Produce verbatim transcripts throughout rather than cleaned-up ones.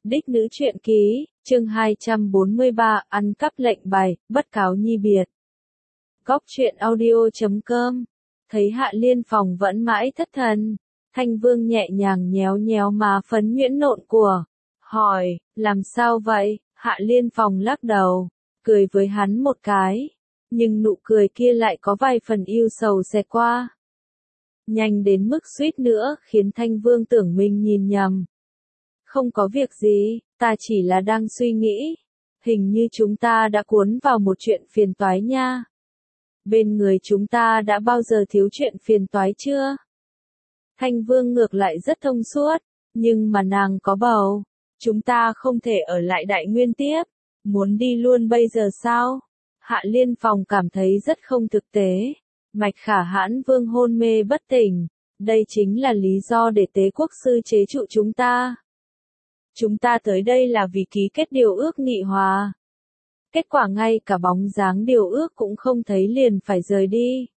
Đích nữ truyện ký, chương hai trăm bốn mươi ba, ăn cắp lệnh bài, bất cáo nhi biệt. Góc truyện audio chấm com. Thấy Hạ Liên Phòng vẫn mãi thất thần, Thanh Vương nhẹ nhàng nhéo nhéo má phấn nhuyễn nộn của, hỏi, làm sao vậy? Hạ Liên Phòng lắc đầu, cười với hắn một cái, nhưng nụ cười kia lại có vài phần yêu sầu xẹt qua. Nhanh đến mức suýt nữa khiến Thanh Vương tưởng mình nhìn nhầm. Không có việc gì, ta chỉ là đang suy nghĩ. Hình như chúng ta đã cuốn vào một chuyện phiền toái nha. Bên người chúng ta đã bao giờ thiếu chuyện phiền toái chưa? Thanh Vương ngược lại rất thông suốt, nhưng mà nàng có bầu. Chúng ta không thể ở lại Đại Nguyên tiếp. Muốn đi luôn bây giờ sao? Hạ Liên Phòng cảm thấy rất không thực tế. Mạch Khả Hãn Vương hôn mê bất tỉnh. Đây chính là lý do để Tế Quốc Sư chế trụ chúng ta. Chúng ta tới đây là vì ký kết điều ước nghị hòa. Kết quả ngay cả bóng dáng điều ước cũng không thấy liền phải rời đi.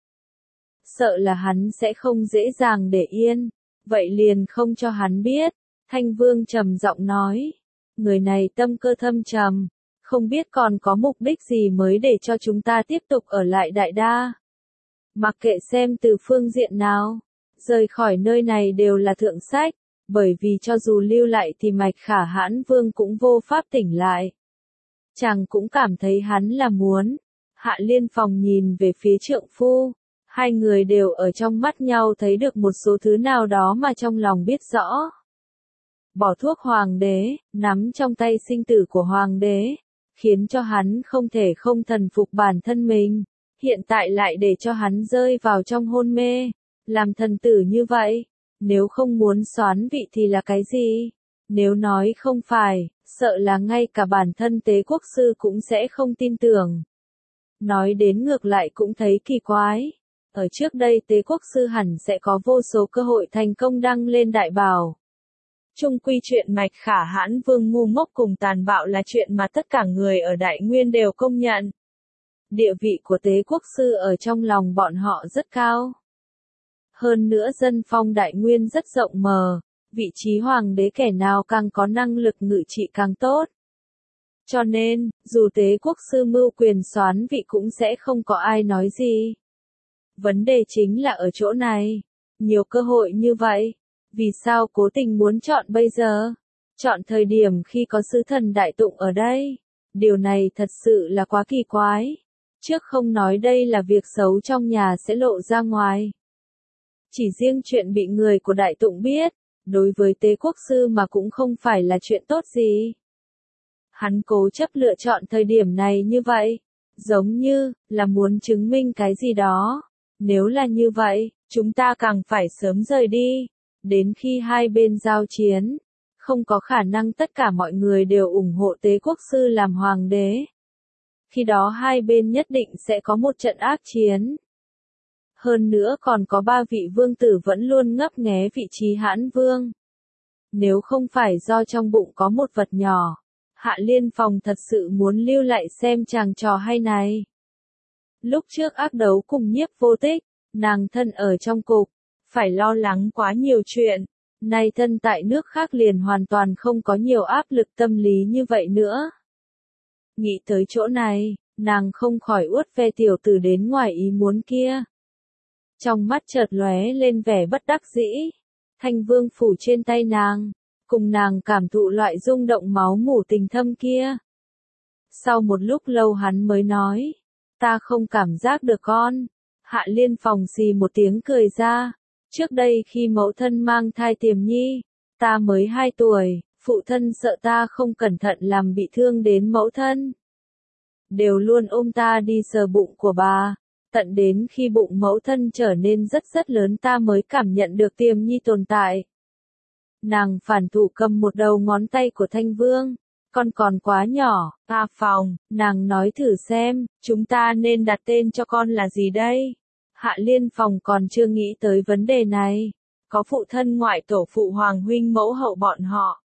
Sợ là hắn sẽ không dễ dàng để yên, vậy liền không cho hắn biết. Thanh Vương trầm giọng nói, người này tâm cơ thâm trầm, không biết còn có mục đích gì mới để cho chúng ta tiếp tục ở lại Đại Đa. Mặc kệ xem từ phương diện nào, rời khỏi nơi này đều là thượng sách. Bởi vì cho dù lưu lại thì Mạch Khả Hãn Vương cũng vô pháp tỉnh lại. Chàng cũng cảm thấy hắn là muốn. Hạ Liên Phòng nhìn về phía trượng phu. Hai người đều ở trong mắt nhau thấy được một số thứ nào đó mà trong lòng biết rõ. Bỏ thuốc hoàng đế, nắm trong tay sinh tử của hoàng đế, khiến cho hắn không thể không thần phục bản thân mình. Hiện tại lại để cho hắn rơi vào trong hôn mê. Làm thần tử như vậy. Nếu không muốn soán vị thì là cái gì? Nếu nói không phải, sợ là ngay cả bản thân Tế Quốc Sư cũng sẽ không tin tưởng. Nói đến ngược lại cũng thấy kỳ quái. Ở trước đây Tế Quốc Sư hẳn sẽ có vô số cơ hội thành công đăng lên đại bảo. Chung quy chuyện Mạch Khả Hãn Vương ngu ngốc cùng tàn bạo là chuyện mà tất cả người ở Đại Nguyên đều công nhận. Địa vị của Tế Quốc Sư ở trong lòng bọn họ rất cao. Hơn nữa dân phong Đại Nguyên rất rộng mờ, vị trí hoàng đế kẻ nào càng có năng lực ngự trị càng tốt. Cho nên, dù Tế Quốc Sư mưu quyền soán vị cũng sẽ không có ai nói gì. Vấn đề chính là ở chỗ này. Nhiều cơ hội như vậy, vì sao cố tình muốn chọn bây giờ? Chọn thời điểm khi có sứ thần Đại Tụng ở đây. Điều này thật sự là quá kỳ quái. Trước không nói đây là việc xấu trong nhà sẽ lộ ra ngoài. Chỉ riêng chuyện bị người của Đại Tụng biết, đối với Tế Quốc Sư mà cũng không phải là chuyện tốt gì. Hắn cố chấp lựa chọn thời điểm này như vậy, giống như là muốn chứng minh cái gì đó. Nếu là như vậy, chúng ta càng phải sớm rời đi, đến khi hai bên giao chiến. Không có khả năng tất cả mọi người đều ủng hộ Tế Quốc Sư làm hoàng đế. Khi đó hai bên nhất định sẽ có một trận ác chiến. Hơn nữa còn có ba vị vương tử vẫn luôn ngấp nghé vị trí Hãn Vương. Nếu không phải do trong bụng có một vật nhỏ, Hạ Liên Phòng thật sự muốn lưu lại xem chàng trò hay này. Lúc trước ác đấu cùng Nhiếp Vô Tích, nàng thân ở trong cục, phải lo lắng quá nhiều chuyện. Nay thân tại nước khác liền hoàn toàn không có nhiều áp lực tâm lý như vậy nữa. Nghĩ tới chỗ này, nàng không khỏi uất ve tiểu tử đến ngoài ý muốn kia. Trong mắt chợt lóe lên vẻ bất đắc dĩ. Thanh Vương phủ trên tay nàng, cùng nàng cảm thụ loại rung động máu mủ tình thâm kia. Sau một lúc lâu hắn mới nói, ta không cảm giác được con. Hạ Liên Phòng xì một tiếng cười ra. Trước đây khi mẫu thân mang thai Tiềm Nhi, ta mới hai tuổi, phụ thân sợ ta không cẩn thận làm bị thương đến mẫu thân. Đều luôn ôm ta đi sờ bụng của bà. Tận đến khi bụng mẫu thân trở nên rất rất lớn ta mới cảm nhận được Tiềm Nhi tồn tại. Nàng phản thủ cầm một đầu ngón tay của Thanh Vương. Con còn quá nhỏ, ta Phòng, nàng nói thử xem, chúng ta nên đặt tên cho con là gì đây? Hạ Liên Phòng còn chưa nghĩ tới vấn đề này. Có phụ thân ngoại tổ phụ hoàng huynh mẫu hậu bọn họ.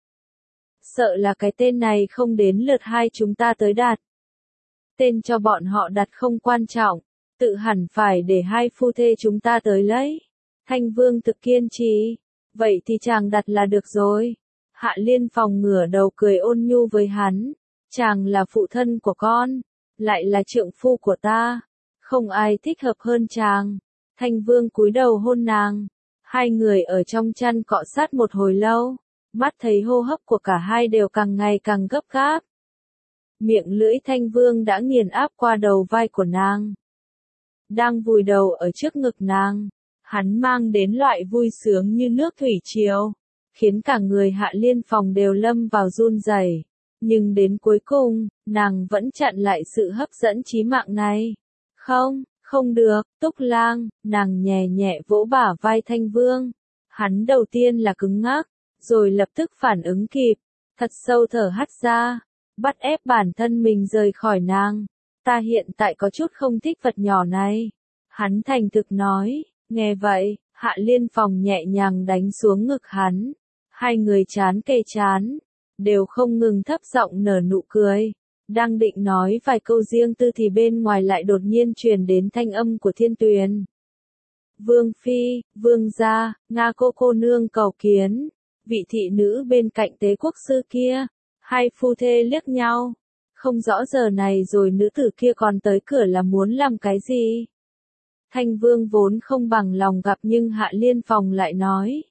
Sợ là cái tên này không đến lượt hai chúng ta tới đặt. Tên cho bọn họ đặt không quan trọng. Tự hẳn phải để hai phu thê chúng ta tới lấy. Thanh Vương thực kiên trì. Vậy thì chàng đặt là được rồi. Hạ Liên Phong ngửa đầu cười ôn nhu với hắn. Chàng là phụ thân của con, lại là trượng phu của ta. Không ai thích hợp hơn chàng. Thanh Vương cúi đầu hôn nàng. Hai người ở trong chăn cọ sát một hồi lâu. Mắt thấy hô hấp của cả hai đều càng ngày càng gấp gáp. Miệng lưỡi Thanh Vương đã nghiền áp qua đầu vai của nàng. Đang vùi đầu ở trước ngực nàng. Hắn mang đến loại vui sướng như nước thủy triều, khiến cả người Hạ Liên Phong đều lâm vào run rẩy. Nhưng đến cuối cùng, nàng vẫn chặn lại sự hấp dẫn chí mạng này. Không, không được, Túc Lang, nàng nhẹ nhẹ vỗ bả vai Thanh Vương. Hắn đầu tiên là cứng ngắc, rồi lập tức phản ứng kịp, thật sâu thở hắt ra, bắt ép bản thân mình rời khỏi nàng. Ta hiện tại có chút không thích vật nhỏ này. Hắn thành thực nói, nghe vậy, Hạ Liên Phong nhẹ nhàng đánh xuống ngực hắn. Hai người chán kề chán, đều không ngừng thấp giọng nở nụ cười. Đang định nói vài câu riêng tư thì bên ngoài lại đột nhiên truyền đến thanh âm của Thiên Tuyền. Vương Phi, Vương gia, Nga cô cô nương cầu kiến. Vị thị nữ bên cạnh Tế Quốc sư kia. Hai phu thê liếc nhau. Không rõ giờ này rồi nữ tử kia còn tới cửa là muốn làm cái gì. Thanh Vương vốn không bằng lòng gặp nhưng Hạ Liên Phong lại nói.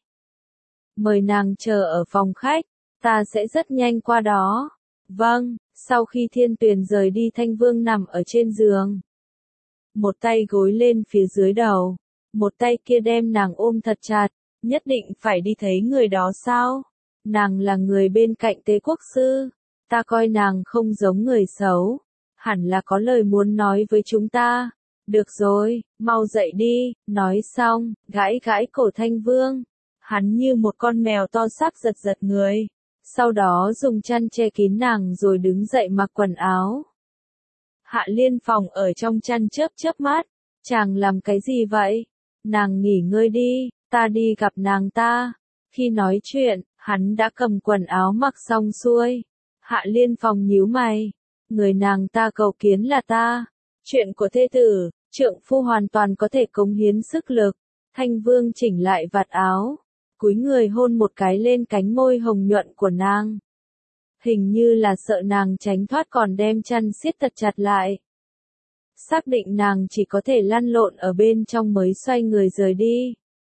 Mời nàng chờ ở phòng khách, ta sẽ rất nhanh qua đó. Vâng, sau khi Thiên Tuyền rời đi Thanh Vương nằm ở trên giường. Một tay gối lên phía dưới đầu, một tay kia đem nàng ôm thật chặt, nhất định phải đi thấy người đó sao? Nàng là người bên cạnh Tế Quốc sư, ta coi nàng không giống người xấu, hẳn là có lời muốn nói với chúng ta. Được rồi, mau dậy đi, nói xong, gãi gãi cổ Thanh Vương. Hắn như một con mèo to xác giật giật người. Sau đó dùng chăn che kín nàng rồi đứng dậy mặc quần áo. Hạ Liên Phong ở trong chăn chớp chớp mắt. Chàng làm cái gì vậy? Nàng nghỉ ngơi đi, ta đi gặp nàng ta. Khi nói chuyện, hắn đã cầm quần áo mặc xong xuôi. Hạ Liên Phong nhíu mày. Người nàng ta cầu kiến là ta. Chuyện của thê tử, trượng phu hoàn toàn có thể cống hiến sức lực. Thanh Vương chỉnh lại vạt áo. Cúi người hôn một cái lên cánh môi hồng nhuận của nàng. Hình như là sợ nàng tránh thoát còn đem chăn siết thật chặt lại. Xác định nàng chỉ có thể lăn lộn ở bên trong mới xoay người rời đi.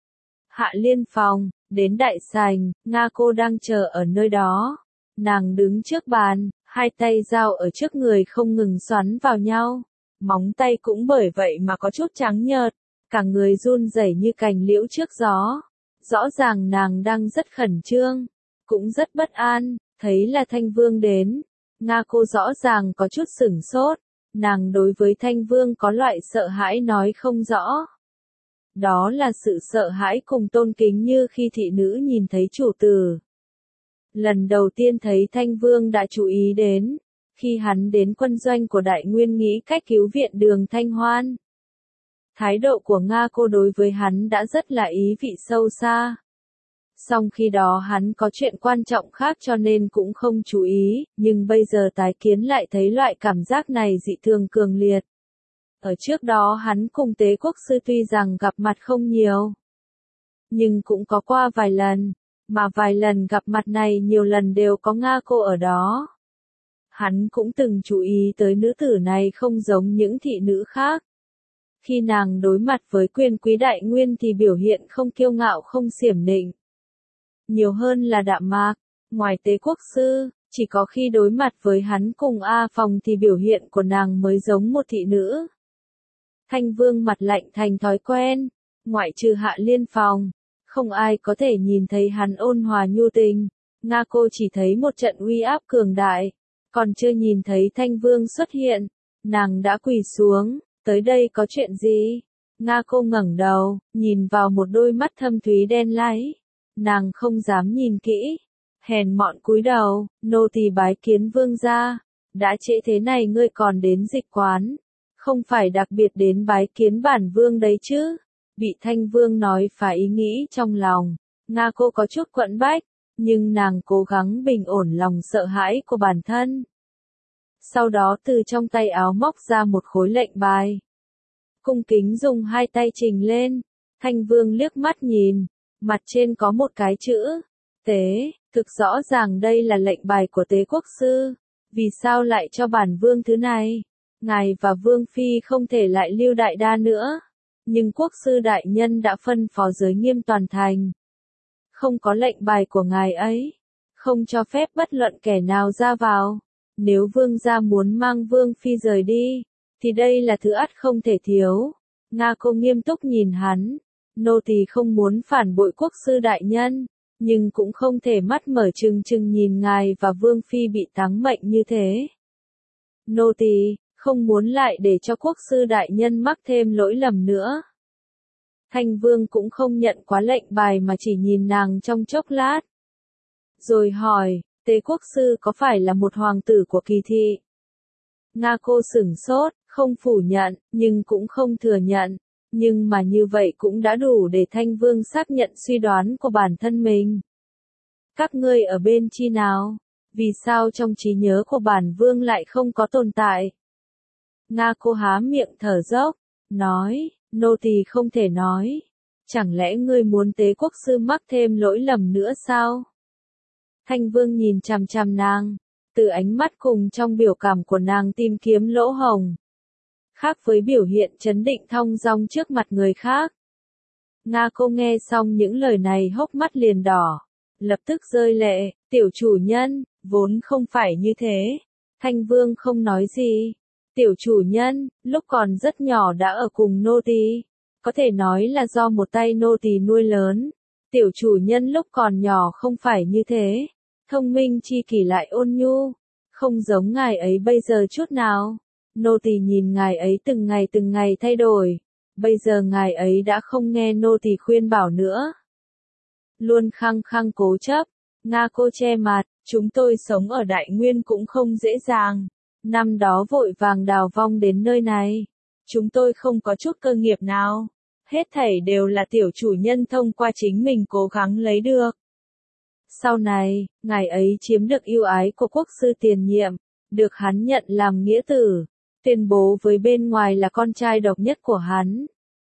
Hạ Liên Phong, đến đại sảnh, Nga cô đang chờ ở nơi đó. Nàng đứng trước bàn, hai tay dao ở trước người không ngừng xoắn vào nhau. Móng tay cũng bởi vậy mà có chút trắng nhợt, cả người run rẩy như cành liễu trước gió. Rõ ràng nàng đang rất khẩn trương, cũng rất bất an, thấy là Thanh Vương đến. Nga cô rõ ràng có chút sửng sốt, nàng đối với Thanh Vương có loại sợ hãi nói không rõ. Đó là sự sợ hãi cùng tôn kính như khi thị nữ nhìn thấy chủ tử. Lần đầu tiên thấy Thanh Vương đã chú ý đến, khi hắn đến quân doanh của Đại Nguyên nghĩ cách cứu viện Đường Thanh Hoan. Thái độ của Nga cô đối với hắn đã rất là ý vị sâu xa. Song khi đó hắn có chuyện quan trọng khác cho nên cũng không chú ý, nhưng bây giờ tái kiến lại thấy loại cảm giác này dị thường cường liệt. Ở trước đó hắn cùng Tế Quốc sư tuy rằng gặp mặt không nhiều, nhưng cũng có qua vài lần, mà vài lần gặp mặt này nhiều lần đều có Nga cô ở đó. Hắn cũng từng chú ý tới nữ tử này không giống những thị nữ khác. Khi nàng đối mặt với quyền quý Đại Nguyên thì biểu hiện không kiêu ngạo không xiểm nịnh. Nhiều hơn là đạm mạc, ngoài Tế Quốc sư, chỉ có khi đối mặt với hắn cùng A Phong thì biểu hiện của nàng mới giống một thị nữ. Thanh Vương mặt lạnh thành thói quen, ngoại trừ Hạ Liên Phong, không ai có thể nhìn thấy hắn ôn hòa nhu tình. Nga cô chỉ thấy một trận uy áp cường đại, còn chưa nhìn thấy Thanh Vương xuất hiện, nàng đã quỳ xuống. Tới đây có chuyện gì? Nga cô ngẩng đầu, nhìn vào một đôi mắt thâm thúy đen láy. Nàng không dám nhìn kỹ. Hèn mọn cúi đầu, nô tỳ bái kiến vương gia. Đã trễ thế này ngươi còn đến dịch quán. Không phải đặc biệt đến bái kiến bản vương đấy chứ. Bị Thanh Vương nói phá ý nghĩ trong lòng. Nga cô có chút quẫn bách, nhưng nàng cố gắng bình ổn lòng sợ hãi của bản thân. Sau đó từ trong tay áo móc ra một khối lệnh bài. Cung kính dùng hai tay trình lên. Thanh Vương liếc mắt nhìn. Mặt trên có một cái chữ. Tế, thực rõ ràng đây là lệnh bài của Tế quốc sư. Vì sao lại cho bản vương thứ này? Ngài và vương phi không thể lại lưu đại đa nữa. Nhưng quốc sư đại nhân đã phân phó giới nghiêm toàn thành. Không có lệnh bài của ngài ấy. Không cho phép bất luận kẻ nào ra vào. Nếu vương gia muốn mang vương phi rời đi, thì đây là thứ ắt không thể thiếu. Nga Cô nghiêm túc nhìn hắn. Nô tỳ không muốn phản bội quốc sư đại nhân, nhưng cũng không thể mắt mở trừng trừng nhìn ngài và vương phi bị táng mệnh như thế. Nô tỳ không muốn lại để cho quốc sư đại nhân mắc thêm lỗi lầm nữa. Thanh vương cũng không nhận quá lệnh bài mà chỉ nhìn nàng trong chốc lát. Rồi hỏi, Tế quốc sư có phải là một hoàng tử của Kỳ thị? Nga Cô sửng sốt, không phủ nhận, nhưng cũng không thừa nhận. Nhưng mà như vậy cũng đã đủ để Thanh vương xác nhận suy đoán của bản thân mình. Các ngươi ở bên chi nào? Vì sao trong trí nhớ của bản vương lại không có tồn tại? Nga Cô há miệng thở dốc, nói, nô tỳ không thể nói. Chẳng lẽ ngươi muốn Tế quốc sư mắc thêm lỗi lầm nữa sao? Thanh vương nhìn chằm chằm nàng, từ ánh mắt cùng trong biểu cảm của nàng tìm kiếm lỗ hổng. Khác với biểu hiện trấn định thong dong trước mặt người khác. Nga Cô nghe xong những lời này hốc mắt liền đỏ, lập tức rơi lệ, tiểu chủ nhân, vốn không phải như thế. Thanh vương không nói gì. Tiểu chủ nhân, lúc còn rất nhỏ đã ở cùng nô tỳ, có thể nói là do một tay nô tỳ nuôi lớn. Tiểu chủ nhân lúc còn nhỏ không phải như thế, thông minh chi kỷ lại ôn nhu, không giống ngài ấy bây giờ chút nào. Nô tỳ nhìn ngài ấy từng ngày từng ngày thay đổi, bây giờ ngài ấy đã không nghe nô tỳ khuyên bảo nữa. Luôn khăng khăng cố chấp, Nga Cô che mặt, chúng tôi sống ở Đại Nguyên cũng không dễ dàng. Năm đó vội vàng đào vong đến nơi này. Chúng tôi không có chút cơ nghiệp nào. Hết thảy đều là tiểu chủ nhân thông qua chính mình cố gắng lấy được. Sau này, ngài ấy chiếm được ưu ái của quốc sư tiền nhiệm, được hắn nhận làm nghĩa tử, tuyên bố với bên ngoài là con trai độc nhất của hắn.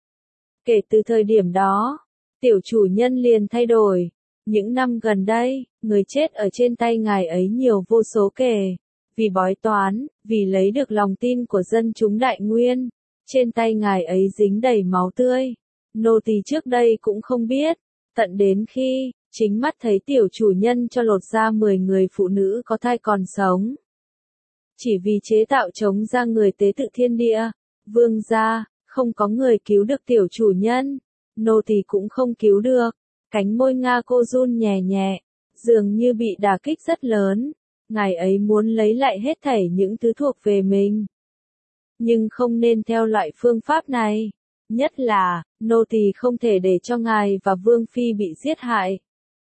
Kể từ thời điểm đó, tiểu chủ nhân liền thay đổi. Những năm gần đây, người chết ở trên tay ngài ấy nhiều vô số kể. Vì bói toán, vì lấy được lòng tin của dân chúng Đại Nguyên, trên tay ngài ấy dính đầy máu tươi. Nô tỳ trước đây cũng không biết, tận đến khi, chính mắt thấy tiểu chủ nhân cho lột ra mười người phụ nữ có thai còn sống. Chỉ vì chế tạo chống ra người tế tự thiên địa, vương gia, không có người cứu được tiểu chủ nhân, nô tỳ cũng không cứu được. Cánh môi Nga Cô run nhẹ nhẹ, dường như bị đả kích rất lớn. Ngài ấy muốn lấy lại hết thảy những thứ thuộc về mình. Nhưng không nên theo loại phương pháp này. Nhất là, nô tỳ không thể để cho ngài và vương phi bị giết hại.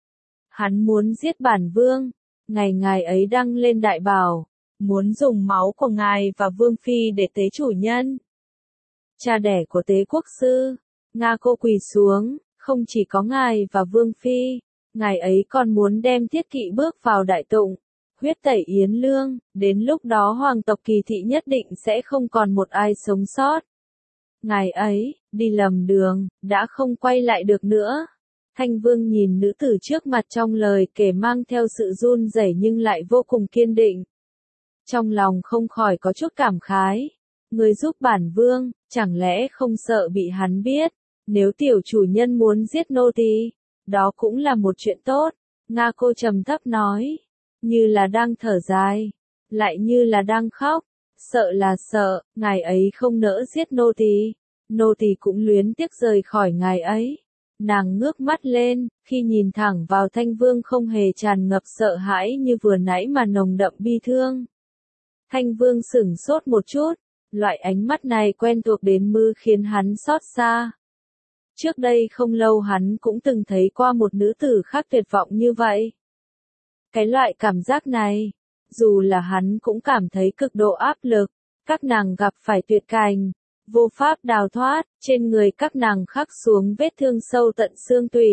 Hắn muốn giết bản vương. Ngày ngài ấy đăng lên đại bảo, muốn dùng máu của ngài và vương phi để tế chủ nhân. Cha đẻ của Tế quốc sư. Nga Cô quỳ xuống, không chỉ có ngài và vương phi, ngài ấy còn muốn đem Thiết Kỵ bước vào đại tụng. Huyết tẩy Yến Lương, đến lúc đó hoàng tộc Kỳ thị nhất định sẽ không còn một ai sống sót. Ngài ấy, đi lầm đường, đã không quay lại được nữa. Thanh vương nhìn nữ tử trước mặt trong lời kể mang theo sự run rẩy nhưng lại vô cùng kiên định. Trong lòng không khỏi có chút cảm khái. Người giúp bản vương, chẳng lẽ không sợ bị hắn biết, nếu tiểu chủ nhân muốn giết nô tỳ, đó cũng là một chuyện tốt. Nga Cô trầm thấp nói. Như là đang thở dài, lại như là đang khóc, sợ là sợ, ngài ấy không nỡ giết nô tỳ, nô tỳ cũng luyến tiếc rời khỏi ngài ấy. Nàng ngước mắt lên, khi nhìn thẳng vào Thanh vương không hề tràn ngập sợ hãi như vừa nãy mà nồng đậm bi thương. Thanh vương sửng sốt một chút, loại ánh mắt này quen thuộc đến mức khiến hắn xót xa. Trước đây không lâu hắn cũng từng thấy qua một nữ tử khác tuyệt vọng như vậy. Cái loại cảm giác này, dù là hắn cũng cảm thấy cực độ áp lực, các nàng gặp phải tuyệt cảnh, vô pháp đào thoát, trên người các nàng khắc xuống vết thương sâu tận xương tủy.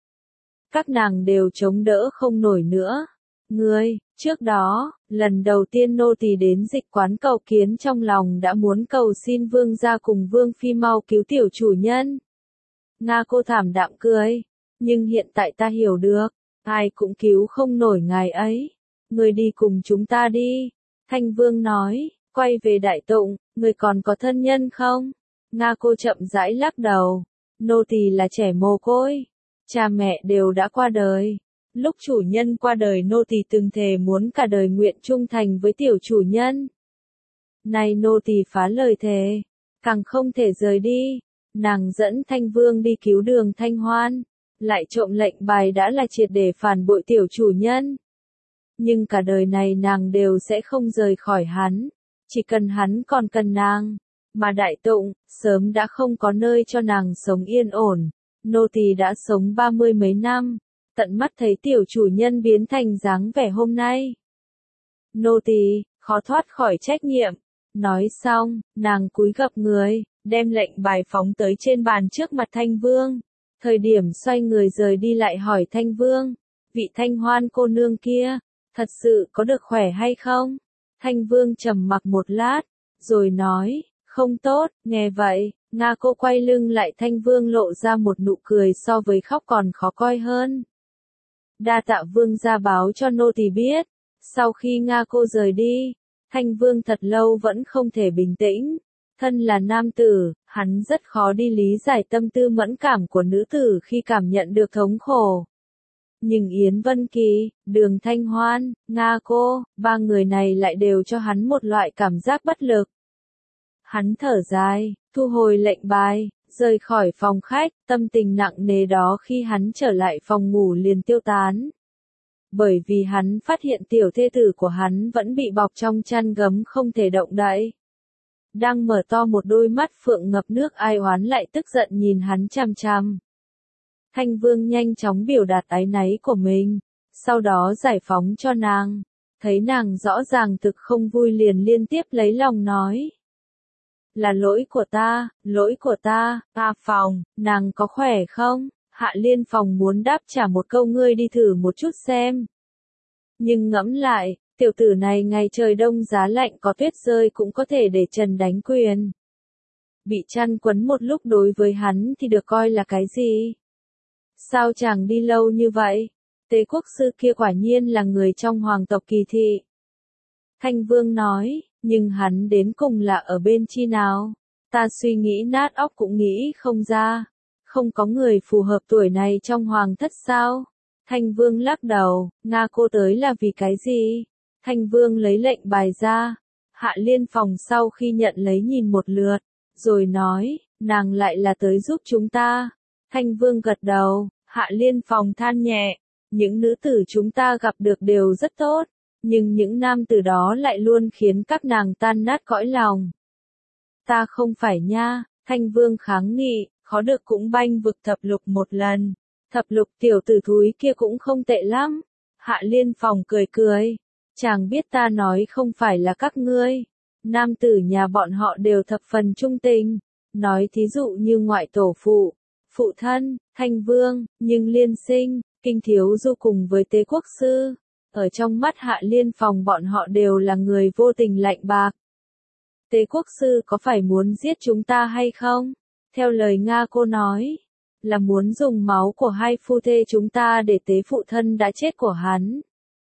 Các nàng đều chống đỡ không nổi nữa. Ngươi, trước đó, lần đầu tiên nô tỳ đến dịch quán cầu kiến trong lòng đã muốn cầu xin vương gia cùng vương phi mau cứu tiểu chủ nhân. Nga Cô thảm đạm cười, nhưng hiện tại ta hiểu được. ai cũng cứu không nổi ngài ấy. Người đi cùng chúng ta đi. Thanh Vương nói, quay về Đại Tụng, người còn có thân nhân không? Nga Cô chậm rãi lắc đầu. Nô tỳ là trẻ mồ côi. Cha mẹ đều đã qua đời. Lúc chủ nhân qua đời nô tỳ từng thề muốn cả đời nguyện trung thành với tiểu chủ nhân. Nay nô tỳ phá lời thề, càng không thể rời đi. Nàng dẫn Thanh Vương đi cứu Đường Thanh Hoan, lại trộm lệnh bài đã là triệt để phản bội tiểu chủ nhân. Nhưng cả đời này nàng đều sẽ không rời khỏi hắn, chỉ cần hắn còn cần nàng. Mà Đại Tụng, sớm đã không có nơi cho nàng sống yên ổn. Nô tỳ đã sống ba mươi mấy năm, tận mắt thấy tiểu chủ nhân biến thành dáng vẻ hôm nay. Nô tỳ, khó thoát khỏi trách nhiệm. Nói xong, nàng cúi gập người, đem lệnh bài phóng tới trên bàn trước mặt Thanh Vương. Thời điểm xoay người rời đi lại hỏi Thanh Vương, vị Thanh Hoan cô nương kia, thật sự có được khỏe hay không? Thanh Vương trầm mặc một lát, rồi nói, không tốt. Nghe vậy, Nga Cô quay lưng lại Thanh Vương lộ ra một nụ cười so với khóc còn khó coi hơn. Đa tạ Vương gia báo cho nô tỳ biết. Sau khi Nga Cô rời đi, Thanh Vương thật lâu vẫn không thể bình tĩnh. Thân là nam tử, hắn rất khó đi lý giải tâm tư mẫn cảm của nữ tử khi cảm nhận được thống khổ. Nhưng Yến Vân Kỳ, Đường Thanh Hoan, Nga Cô, ba người này lại đều cho hắn một loại cảm giác bất lực. Hắn thở dài, thu hồi lệnh bài, rời khỏi phòng khách, tâm tình nặng nề đó khi hắn trở lại phòng ngủ liền tiêu tán. Bởi vì hắn phát hiện tiểu thê tử của hắn vẫn bị bọc trong chăn gấm không thể động đậy. Đang mở to một đôi mắt phượng ngập nước ai oán lại tức giận nhìn hắn chằm chằm. Thanh Vương nhanh chóng biểu đạt áy náy của mình, sau đó giải phóng cho nàng. Thấy nàng rõ ràng thực không vui liền liên tiếp lấy lòng nói. Là lỗi của ta, lỗi của ta, ta Phòng, nàng có khỏe không? Hạ Liên Phòng muốn đáp trả một câu ngươi đi thử một chút xem. Nhưng ngẫm lại, tiểu tử này ngày trời đông giá lạnh có tuyết rơi cũng có thể để trần đánh quyền. Bị chăn quấn một lúc đối với hắn thì được coi là cái gì? Sao chàng đi lâu như vậy? Tế quốc sư kia quả nhiên là người trong hoàng tộc Kỳ thị. Thanh Vương nói, nhưng hắn đến cùng là ở bên chi nào? Ta suy nghĩ nát óc cũng nghĩ không ra. Không có người phù hợp tuổi này trong hoàng thất sao? Thanh Vương lắc đầu, Nga Cô tới là vì cái gì? Thanh Vương lấy lệnh bài ra. Hạ Liên Phòng sau khi nhận lấy nhìn một lượt, rồi nói, nàng lại là tới giúp chúng ta. Thanh Vương gật đầu, Hạ Liên Phòng than nhẹ, những nữ tử chúng ta gặp được đều rất tốt, nhưng những nam tử đó lại luôn khiến các nàng tan nát cõi lòng. Ta không phải nha, Thanh Vương kháng nghị, khó được cũng banh vực thập lục một lần. Thập lục tiểu tử thúi kia cũng không tệ lắm. Hạ Liên Phòng cười cười. Chàng biết ta nói không phải là các ngươi. Nam tử nhà bọn họ đều thập phần trung tình. Nói thí dụ như ngoại tổ phụ, phụ thân, Thanh Vương, nhưng Liên Sinh, Kinh Thiếu Du cùng với Tế Quốc Sư. Ở trong mắt Hạ Liên Phòng bọn họ đều là người vô tình lạnh bạc. Tế Quốc Sư có phải muốn giết chúng ta hay không? Theo lời Nga Cô nói, là muốn dùng máu của hai phu thê chúng ta để tế phụ thân đã chết của hắn.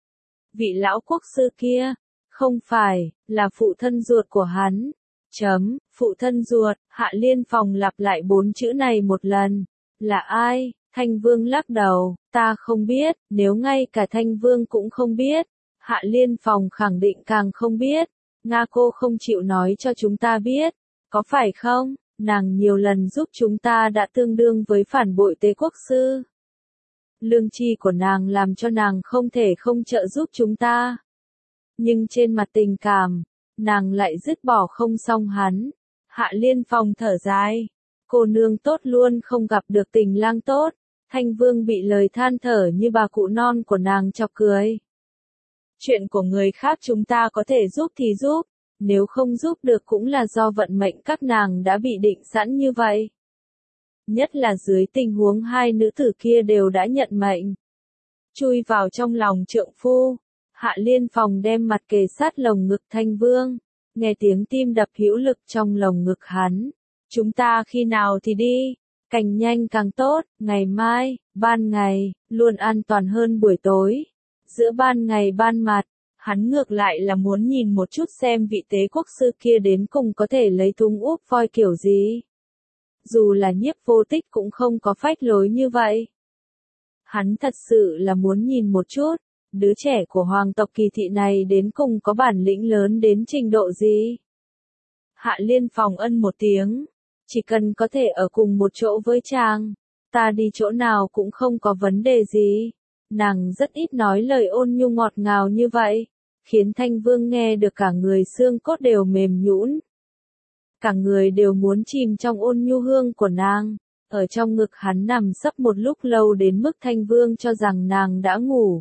Vị lão quốc sư kia, không phải, là phụ thân ruột của hắn. Chấm, phụ thân ruột, Hạ Liên Phòng lặp lại bốn chữ này một lần. Là ai? Thanh Vương lắc đầu, ta không biết, nếu ngay cả Thanh Vương cũng không biết. Hạ Liên Phòng khẳng định càng không biết. Nga Cô không chịu nói cho chúng ta biết, có phải không? Nàng nhiều lần giúp chúng ta đã tương đương với phản bội Tế Quốc Sư. Lương tri của nàng làm cho nàng không thể không trợ giúp chúng ta. Nhưng trên mặt tình cảm, nàng lại dứt bỏ không xong hắn. Hạ Liên Phòng thở dài. Cô nương tốt luôn không gặp được tình lang tốt. Thanh Vương bị lời than thở như bà cụ non của nàng chọc cười. Chuyện của người khác chúng ta có thể giúp thì giúp. Nếu không giúp được cũng là do vận mệnh các nàng đã bị định sẵn như vậy. Nhất là dưới tình huống hai nữ tử kia đều đã nhận mệnh. Chui vào trong lòng trượng phu. Hạ Liên Phòng đem mặt kề sát lồng ngực Thanh Vương. Nghe tiếng tim đập hữu lực trong lồng ngực hắn. Chúng ta khi nào thì đi? Càng nhanh càng tốt, ngày mai, ban ngày, luôn an toàn hơn buổi tối. Giữa ban ngày ban mặt, hắn ngược lại là muốn nhìn một chút xem vị tế quốc sư kia đến cùng có thể lấy thúng úp voi kiểu gì. Dù là Nhiếp Vô Tích cũng không có phách lối như vậy. Hắn thật sự là muốn nhìn một chút, đứa trẻ của hoàng tộc Kỳ thị này đến cùng có bản lĩnh lớn đến trình độ gì. Hạ Liên Phòng ân một tiếng, chỉ cần có thể ở cùng một chỗ với chàng, ta đi chỗ nào cũng không có vấn đề gì. Nàng rất ít nói lời ôn nhu ngọt ngào như vậy, khiến Thanh Vương nghe được cả người xương cốt đều mềm nhũn. Cả người đều muốn chìm trong ôn nhu hương của nàng, ở trong ngực hắn nằm sấp một lúc lâu đến mức Thanh Vương cho rằng nàng đã ngủ.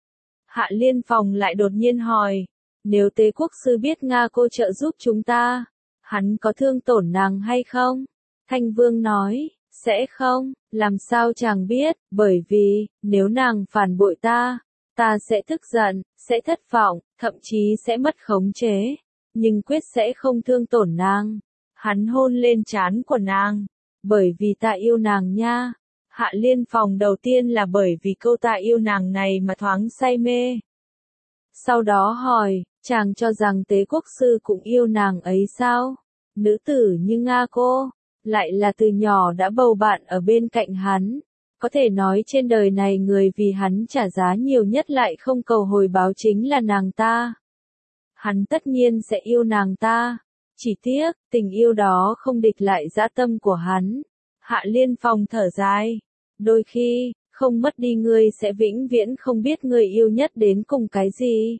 Hạ Liên Phòng lại đột nhiên hỏi, nếu Tế Quốc sư biết Nga cô trợ giúp chúng ta, hắn có thương tổn nàng hay không? Thanh Vương nói, sẽ không, làm sao chàng biết, bởi vì, nếu nàng phản bội ta, ta sẽ tức giận, sẽ thất vọng, thậm chí sẽ mất khống chế, nhưng quyết sẽ không thương tổn nàng. Hắn hôn lên trán của nàng, bởi vì ta yêu nàng nha. Hạ Liên Phòng đầu tiên là bởi vì câu ta yêu nàng này mà thoáng say mê. Sau đó hỏi, chàng cho rằng Tế Quốc sư cũng yêu nàng ấy sao? Nữ tử như Nga cô, lại là từ nhỏ đã bầu bạn ở bên cạnh hắn. Có thể nói trên đời này người vì hắn trả giá nhiều nhất lại không cầu hồi báo chính là nàng ta. Hắn tất nhiên sẽ yêu nàng ta. Chỉ tiếc, tình yêu đó không địch lại dã tâm của hắn. Hạ Liên Phòng thở dài. Đôi khi, không mất đi ngươi sẽ vĩnh viễn không biết người yêu nhất đến cùng cái gì.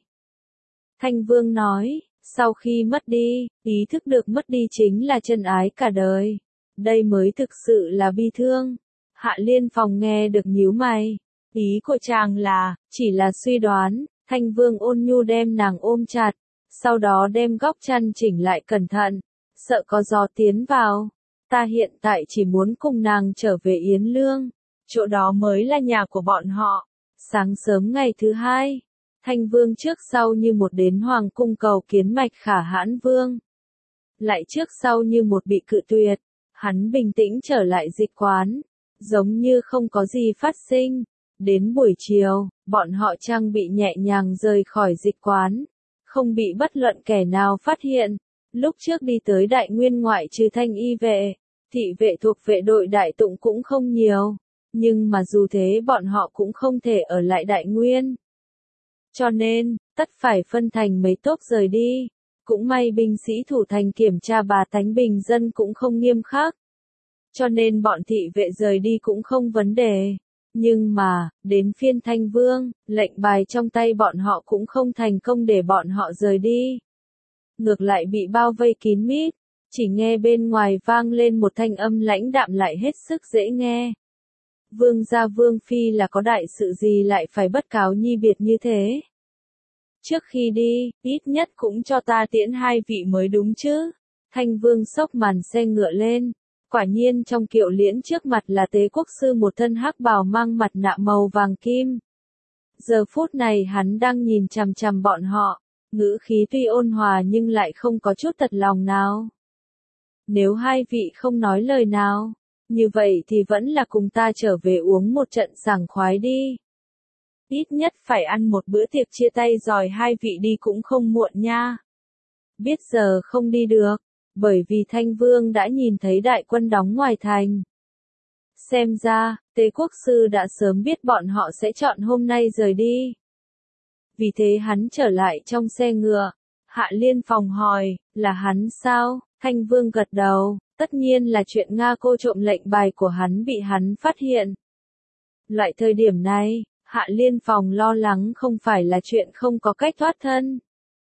Thanh Vương nói, sau khi mất đi, ý thức được mất đi chính là chân ái cả đời. Đây mới thực sự là bi thương. Hạ Liên Phòng nghe được nhíu mày. Ý của chàng là, chỉ là suy đoán. Thanh Vương ôn nhu đem nàng ôm chặt, sau đó đem góc chăn chỉnh lại cẩn thận, sợ có gió tiến vào. Ta hiện tại chỉ muốn cùng nàng trở về Yến Lương, chỗ đó mới là nhà của bọn họ. Sáng sớm ngày thứ hai, Thanh Vương trước sau như một đến hoàng cung cầu kiến Mạch Khả Hãn Vương. Lại trước sau như một bị cự tuyệt, hắn bình tĩnh trở lại dịch quán, giống như không có gì phát sinh. Đến buổi chiều, bọn họ trang bị nhẹ nhàng rời khỏi dịch quán, không bị bất luận kẻ nào phát hiện. Lúc trước đi tới Đại Nguyên ngoại trừ thanh y vệ, thị vệ thuộc vệ đội Đại Tụng cũng không nhiều, nhưng mà dù thế bọn họ cũng không thể ở lại Đại Nguyên. Cho nên, tất phải phân thành mấy tốp rời đi. Cũng may binh sĩ thủ thành kiểm tra bà tánh bình dân cũng không nghiêm khắc. Cho nên bọn thị vệ rời đi cũng không vấn đề. Nhưng mà, đến phiên Thanh Vương, lệnh bài trong tay bọn họ cũng không thành công để bọn họ rời đi. Ngược lại bị bao vây kín mít, chỉ nghe bên ngoài vang lên một thanh âm lãnh đạm lại hết sức dễ nghe. Vương gia Vương Phi là có đại sự gì lại phải bất cáo nhi biệt như thế? Trước khi đi, ít nhất cũng cho ta tiễn hai vị mới đúng chứ. Thanh Vương xốc màn xe ngựa lên. Quả nhiên trong kiệu liễn trước mặt là Tế Quốc sư một thân hắc bào mang mặt nạ màu vàng kim. Giờ phút này hắn đang nhìn chằm chằm bọn họ, ngữ khí tuy ôn hòa nhưng lại không có chút thật lòng nào. Nếu hai vị không nói lời nào, như vậy thì vẫn là cùng ta trở về uống một trận sảng khoái đi. Ít nhất phải ăn một bữa tiệc chia tay rồi hai vị đi cũng không muộn nha. Biết giờ không đi được, bởi vì Thanh Vương đã nhìn thấy đại quân đóng ngoài thành. Xem ra, Tế Quốc sư đã sớm biết bọn họ sẽ chọn hôm nay rời đi. Vì thế hắn trở lại trong xe ngựa. Hạ Liên Phòng hỏi, là hắn sao? Thanh Vương gật đầu, tất nhiên là chuyện Nga cô trộm lệnh bài của hắn bị hắn phát hiện. Loại thời điểm này, Hạ Liên Phòng lo lắng không phải là chuyện không có cách thoát thân,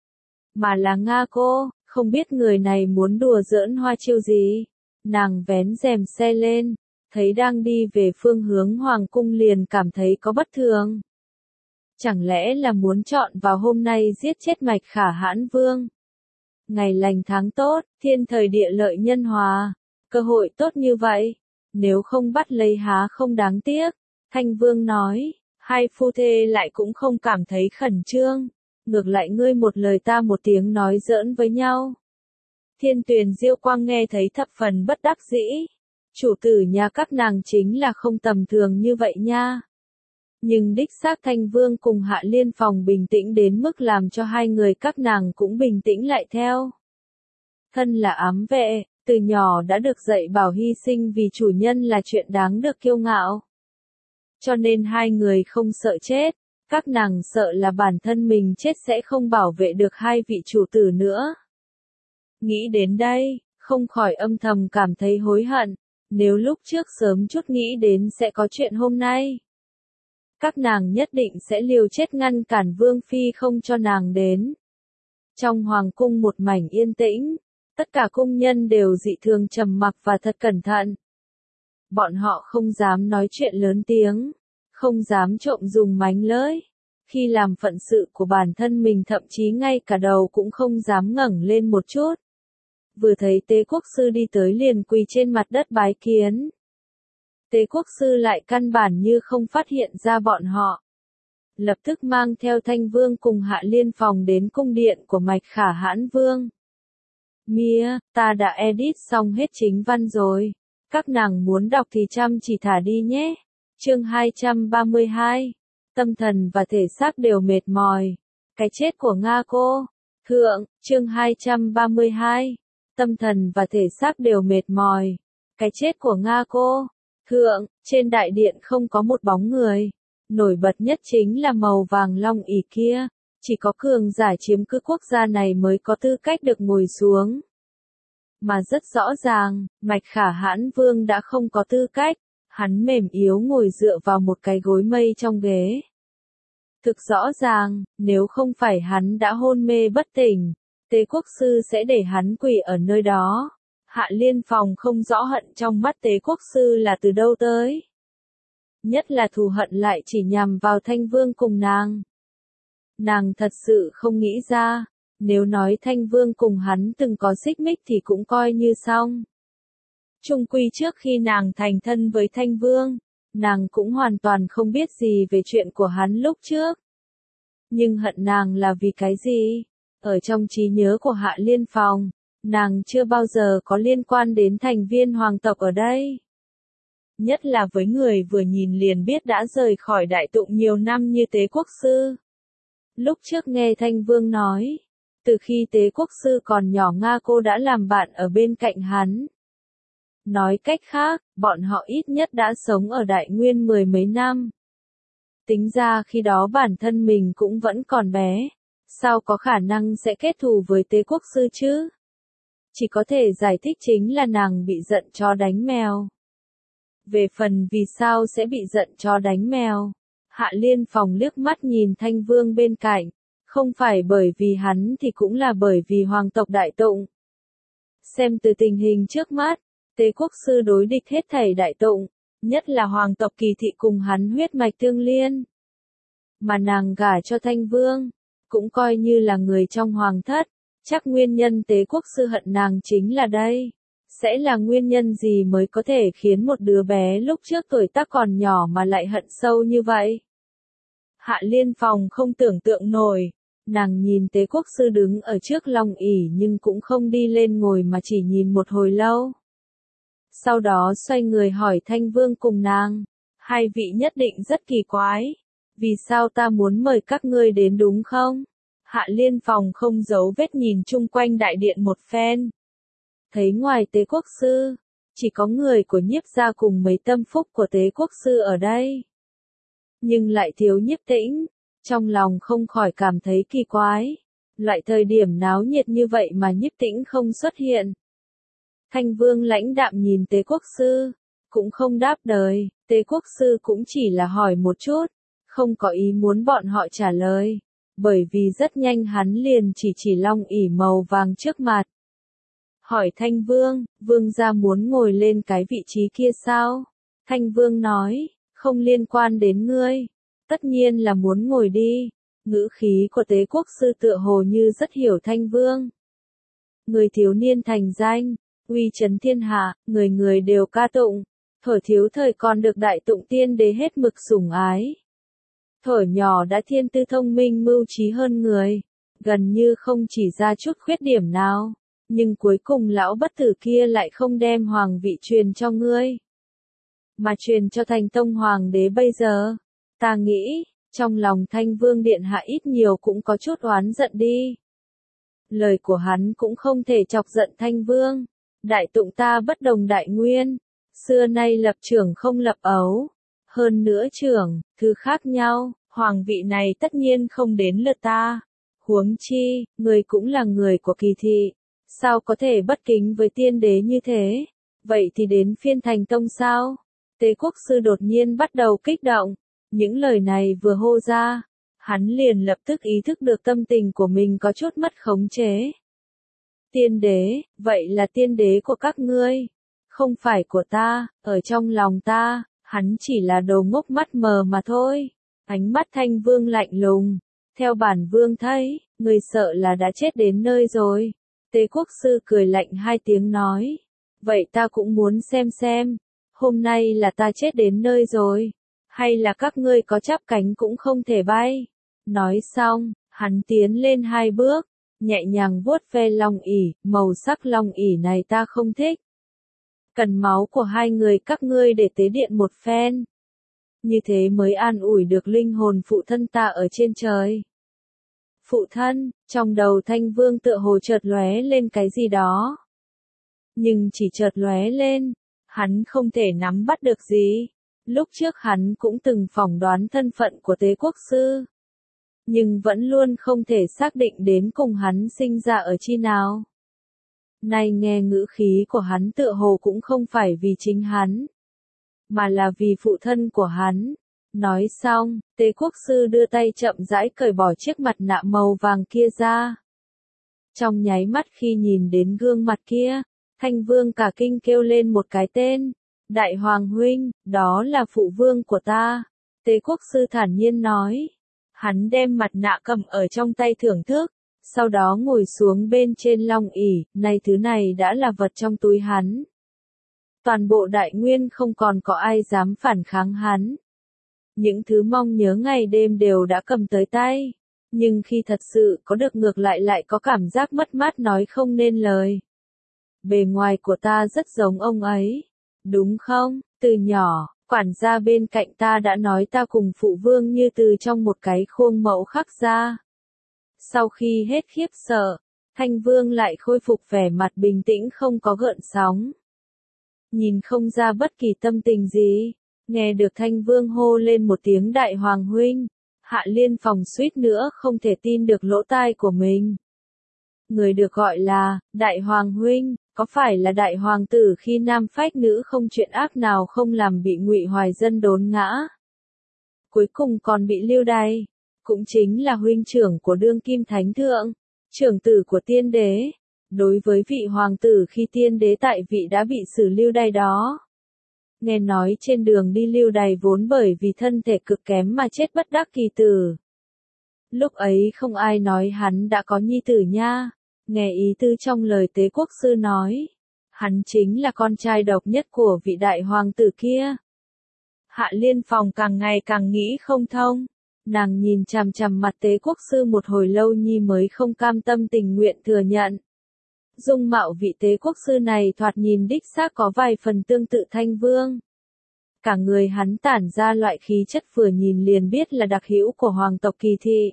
mà là Nga cô, không biết người này muốn đùa giỡn hoa chiêu gì. Nàng vén rèm xe lên, thấy đang đi về phương hướng hoàng cung liền cảm thấy có bất thường. Chẳng lẽ là muốn chọn vào hôm nay giết chết Mạch Khả Hãn Vương? Ngày lành tháng tốt, thiên thời địa lợi nhân hòa, cơ hội tốt như vậy, nếu không bắt lấy há không đáng tiếc. Thanh Vương nói, hai phu thê lại cũng không cảm thấy khẩn trương, ngược lại ngươi một lời ta một tiếng nói giỡn với nhau. Thiên Tuyền Diêu Quang nghe thấy thập phần bất đắc dĩ, Chủ tử nhà các nàng chính là không tầm thường như vậy nha. Nhưng đích xác Thanh Vương cùng Hạ Liên Phòng bình tĩnh đến mức làm cho hai người các nàng cũng bình tĩnh lại theo. Thân là ám vệ, từ nhỏ đã được dạy bảo hy sinh vì chủ nhân là chuyện đáng được kiêu ngạo. Cho nên hai người không sợ chết, các nàng sợ là bản thân mình chết sẽ không bảo vệ được hai vị chủ tử nữa. Nghĩ đến đây, không khỏi âm thầm cảm thấy hối hận, nếu lúc trước sớm chút nghĩ đến sẽ có chuyện hôm nay. Các nàng nhất định sẽ liều chết ngăn cản Vương Phi không cho nàng đến. Trong hoàng cung một mảnh yên tĩnh, tất cả cung nhân đều dị thường trầm mặc và thật cẩn thận. Bọn họ không dám nói chuyện lớn tiếng, không dám trộm dùng mánh lưỡi. Khi làm phận sự của bản thân mình thậm chí ngay cả đầu cũng không dám ngẩng lên một chút. Vừa thấy Tế Quốc Sư đi tới liền quỳ trên mặt đất bái kiến. Tế Quốc Sư lại căn bản như không phát hiện ra bọn họ. Lập tức mang theo Thanh Vương cùng Hạ Liên Phòng đến cung điện của Mạch Khả Hãn Vương. Mia, ta đã edit xong hết chính văn rồi. Các nàng muốn đọc thì chăm chỉ thả đi nhé. Chương hai trăm ba mươi hai. Tâm thần và thể xác đều mệt mỏi. Cái chết của Nga cô. Thượng, chương hai trăm ba mươi hai. Tâm thần và thể xác đều mệt mỏi. Cái chết của Nga cô. Thượng, trên đại điện không có một bóng người. Nổi bật nhất chính là màu vàng long ỷ kia. Chỉ có cường giả chiếm cứ quốc gia này mới có tư cách được ngồi xuống. Mà rất rõ ràng, Mạch Khả Hãn Vương đã không có tư cách. Hắn mềm yếu ngồi dựa vào một cái gối mây trong ghế. Thực rõ ràng, nếu không phải hắn đã hôn mê bất tỉnh, Tế Quốc Sư sẽ để hắn quỳ ở nơi đó. Hạ Liên Phòng không rõ hận trong mắt Tế Quốc Sư là từ đâu tới. Nhất là thù hận lại chỉ nhằm vào Thanh Vương cùng nàng. Nàng thật sự không nghĩ ra, nếu nói Thanh Vương cùng hắn từng có xích mích thì cũng coi như xong. Chung quy trước khi nàng thành thân với Thanh Vương, nàng cũng hoàn toàn không biết gì về chuyện của hắn lúc trước. Nhưng hận nàng là vì cái gì? Ở trong trí nhớ của Hạ Liên Phòng, nàng chưa bao giờ có liên quan đến thành viên hoàng tộc ở đây. Nhất là với người vừa nhìn liền biết đã rời khỏi đại tụng nhiều năm như Tế Quốc Sư. Lúc trước nghe Thanh Vương nói, từ khi Tế Quốc Sư còn nhỏ Nga cô đã làm bạn ở bên cạnh hắn. Nói cách khác, bọn họ ít nhất đã sống ở Đại Nguyên mười mấy năm. Tính ra khi đó bản thân mình cũng vẫn còn bé, sao có khả năng sẽ kết thù với Tế Quốc Sư chứ? Chỉ có thể giải thích chính là nàng bị giận chó đánh mèo. Về phần vì sao sẽ bị giận chó đánh mèo, Hạ Liên Phòng liếc mắt nhìn Thanh Vương bên cạnh, không phải bởi vì hắn thì cũng là bởi vì hoàng tộc Đại Tụng. Xem từ tình hình trước mắt, Tế Quốc Sư đối địch hết thảy Đại Tụng, nhất là hoàng tộc Kỳ Thị cùng hắn huyết mạch tương liên. Mà nàng gả cho Thanh Vương, cũng coi như là người trong hoàng thất, chắc nguyên nhân Tế Quốc Sư hận nàng chính là đây. Sẽ là nguyên nhân gì mới có thể khiến một đứa bé lúc trước tuổi tác còn nhỏ mà lại hận sâu như vậy? Hạ Liên Phòng không tưởng tượng nổi, nàng nhìn Tế Quốc Sư đứng ở trước long ỷ nhưng cũng không đi lên ngồi mà chỉ nhìn một hồi lâu. Sau đó xoay người hỏi Thanh Vương cùng nàng, hai vị nhất định rất kỳ quái, vì sao ta muốn mời các ngươi đến đúng không? Hạ Liên Phòng không giấu vết nhìn chung quanh đại điện một phen. Thấy ngoài Tế Quốc Sư, chỉ có người của Nhiếp gia cùng mấy tâm phúc của Tế Quốc Sư ở đây. Nhưng lại thiếu Nhiếp Tĩnh, trong lòng không khỏi cảm thấy kỳ quái. Loại thời điểm náo nhiệt như vậy mà Nhiếp Tĩnh không xuất hiện. Thanh Vương lãnh đạm nhìn Tế Quốc Sư, cũng không đáp lời, Tế Quốc Sư cũng chỉ là hỏi một chút, không có ý muốn bọn họ trả lời, bởi vì rất nhanh hắn liền chỉ chỉ long ỷ màu vàng trước mặt. Hỏi Thanh Vương, Vương gia muốn ngồi lên cái vị trí kia sao? Thanh Vương nói, không liên quan đến ngươi, tất nhiên là muốn ngồi đi. Ngữ khí của Tế Quốc Sư tựa hồ như rất hiểu Thanh Vương. Người thiếu niên thành danh, uy chấn thiên hạ, người người đều ca tụng, thuở thiếu thời còn được Đại Tụng Tiên Đế hết mực sủng ái. Thuở nhỏ đã thiên tư thông minh mưu trí hơn người, gần như không chỉ ra chút khuyết điểm nào. Nhưng cuối cùng lão bất tử kia lại không đem hoàng vị truyền cho ngươi, mà truyền cho Thành Tông Hoàng đế bây giờ. Ta nghĩ, trong lòng Thanh Vương Điện Hạ ít nhiều cũng có chút oán giận đi. Lời của hắn cũng không thể chọc giận Thanh Vương. Đại tụng ta bất đồng đại nguyên, xưa nay lập trưởng không lập ấu. Hơn nữa trưởng, thứ khác nhau, hoàng vị này tất nhiên không đến lượt ta. Huống chi, người cũng là người của Kỳ thị, sao có thể bất kính với tiên đế như thế? Vậy thì đến phiên Thành Tông sao? Tế Quốc Sư đột nhiên bắt đầu kích động. Những lời này vừa hô ra, hắn liền lập tức ý thức được tâm tình của mình có chút mất khống chế. Tiên đế, vậy là tiên đế của các ngươi, không phải của ta, ở trong lòng ta, hắn chỉ là đồ ngốc mắt mờ mà thôi. Ánh mắt Thanh Vương lạnh lùng, theo bản vương thấy, người sợ là đã chết đến nơi rồi. Tế Quốc Sư cười lạnh hai tiếng nói, vậy ta cũng muốn xem xem, hôm nay là ta chết đến nơi rồi, hay là các ngươi có chắp cánh cũng không thể bay. Nói xong, hắn tiến lên hai bước, nhẹ nhàng vuốt ve long ỷ, màu sắc long ỷ này ta không thích. Cần máu của hai người các ngươi để tế điện một phen. Như thế mới an ủi được linh hồn phụ thân ta ở trên trời. Phụ thân, trong đầu Thanh Vương tựa hồ chợt lóe lên cái gì đó. Nhưng chỉ chợt lóe lên, hắn không thể nắm bắt được gì. Lúc trước hắn cũng từng phỏng đoán thân phận của Tế Quốc Sư, nhưng vẫn luôn không thể xác định đến cùng hắn sinh ra ở chi nào. Nay nghe ngữ khí của hắn tựa hồ cũng không phải vì chính hắn, mà là vì phụ thân của hắn. Nói xong, Tế Quốc Sư đưa tay chậm rãi cởi bỏ chiếc mặt nạ màu vàng kia ra. Trong nháy mắt khi nhìn đến gương mặt kia, Thanh Vương cả kinh kêu lên một cái tên. Đại Hoàng Huynh, đó là phụ vương của ta. Tế Quốc Sư thản nhiên nói. Hắn đem mặt nạ cầm ở trong tay thưởng thức, sau đó ngồi xuống bên trên long ỷ, này thứ này đã là vật trong túi hắn. Toàn bộ đại nguyên không còn có ai dám phản kháng hắn. Những thứ mong nhớ ngày đêm đều đã cầm tới tay, nhưng khi thật sự có được ngược lại lại có cảm giác mất mát nói không nên lời. Bề ngoài của ta rất giống ông ấy, đúng không? Từ nhỏ, quản gia bên cạnh ta đã nói ta cùng phụ vương như từ trong một cái khuôn mẫu khắc ra. Sau khi hết khiếp sợ, Thanh Vương lại khôi phục vẻ mặt bình tĩnh không có gợn sóng. Nhìn không ra bất kỳ tâm tình gì, nghe được Thanh Vương hô lên một tiếng Đại Hoàng Huynh, Hạ Liên Phòng suýt nữa không thể tin được lỗ tai của mình. Người được gọi là Đại Hoàng Huynh, có phải là Đại Hoàng tử khi nam phách nữ không chuyện ác nào không làm bị Ngụy Hoài Dân đốn ngã, cuối cùng còn bị lưu đày, cũng chính là huynh trưởng của đương kim thánh thượng, trưởng tử của tiên đế. Đối với vị hoàng tử khi tiên đế tại vị đã bị xử lưu đày đó, nghe nói trên đường đi lưu đày vốn bởi vì thân thể cực kém mà chết bất đắc kỳ tử. Lúc ấy không ai nói hắn đã có nhi tử nha. Nghe ý tư trong lời Tế Quốc Sư nói, hắn chính là con trai độc nhất của vị đại hoàng tử kia. Hạ Liên Phòng càng ngày càng nghĩ không thông, nàng nhìn chằm chằm mặt Tế Quốc Sư một hồi lâu nhi mới không cam tâm tình nguyện thừa nhận. Dung mạo vị Tế Quốc Sư này thoạt nhìn đích xác có vài phần tương tự Thanh Vương. Cả người hắn tản ra loại khí chất vừa nhìn liền biết là đặc hữu của hoàng tộc Kỳ thị.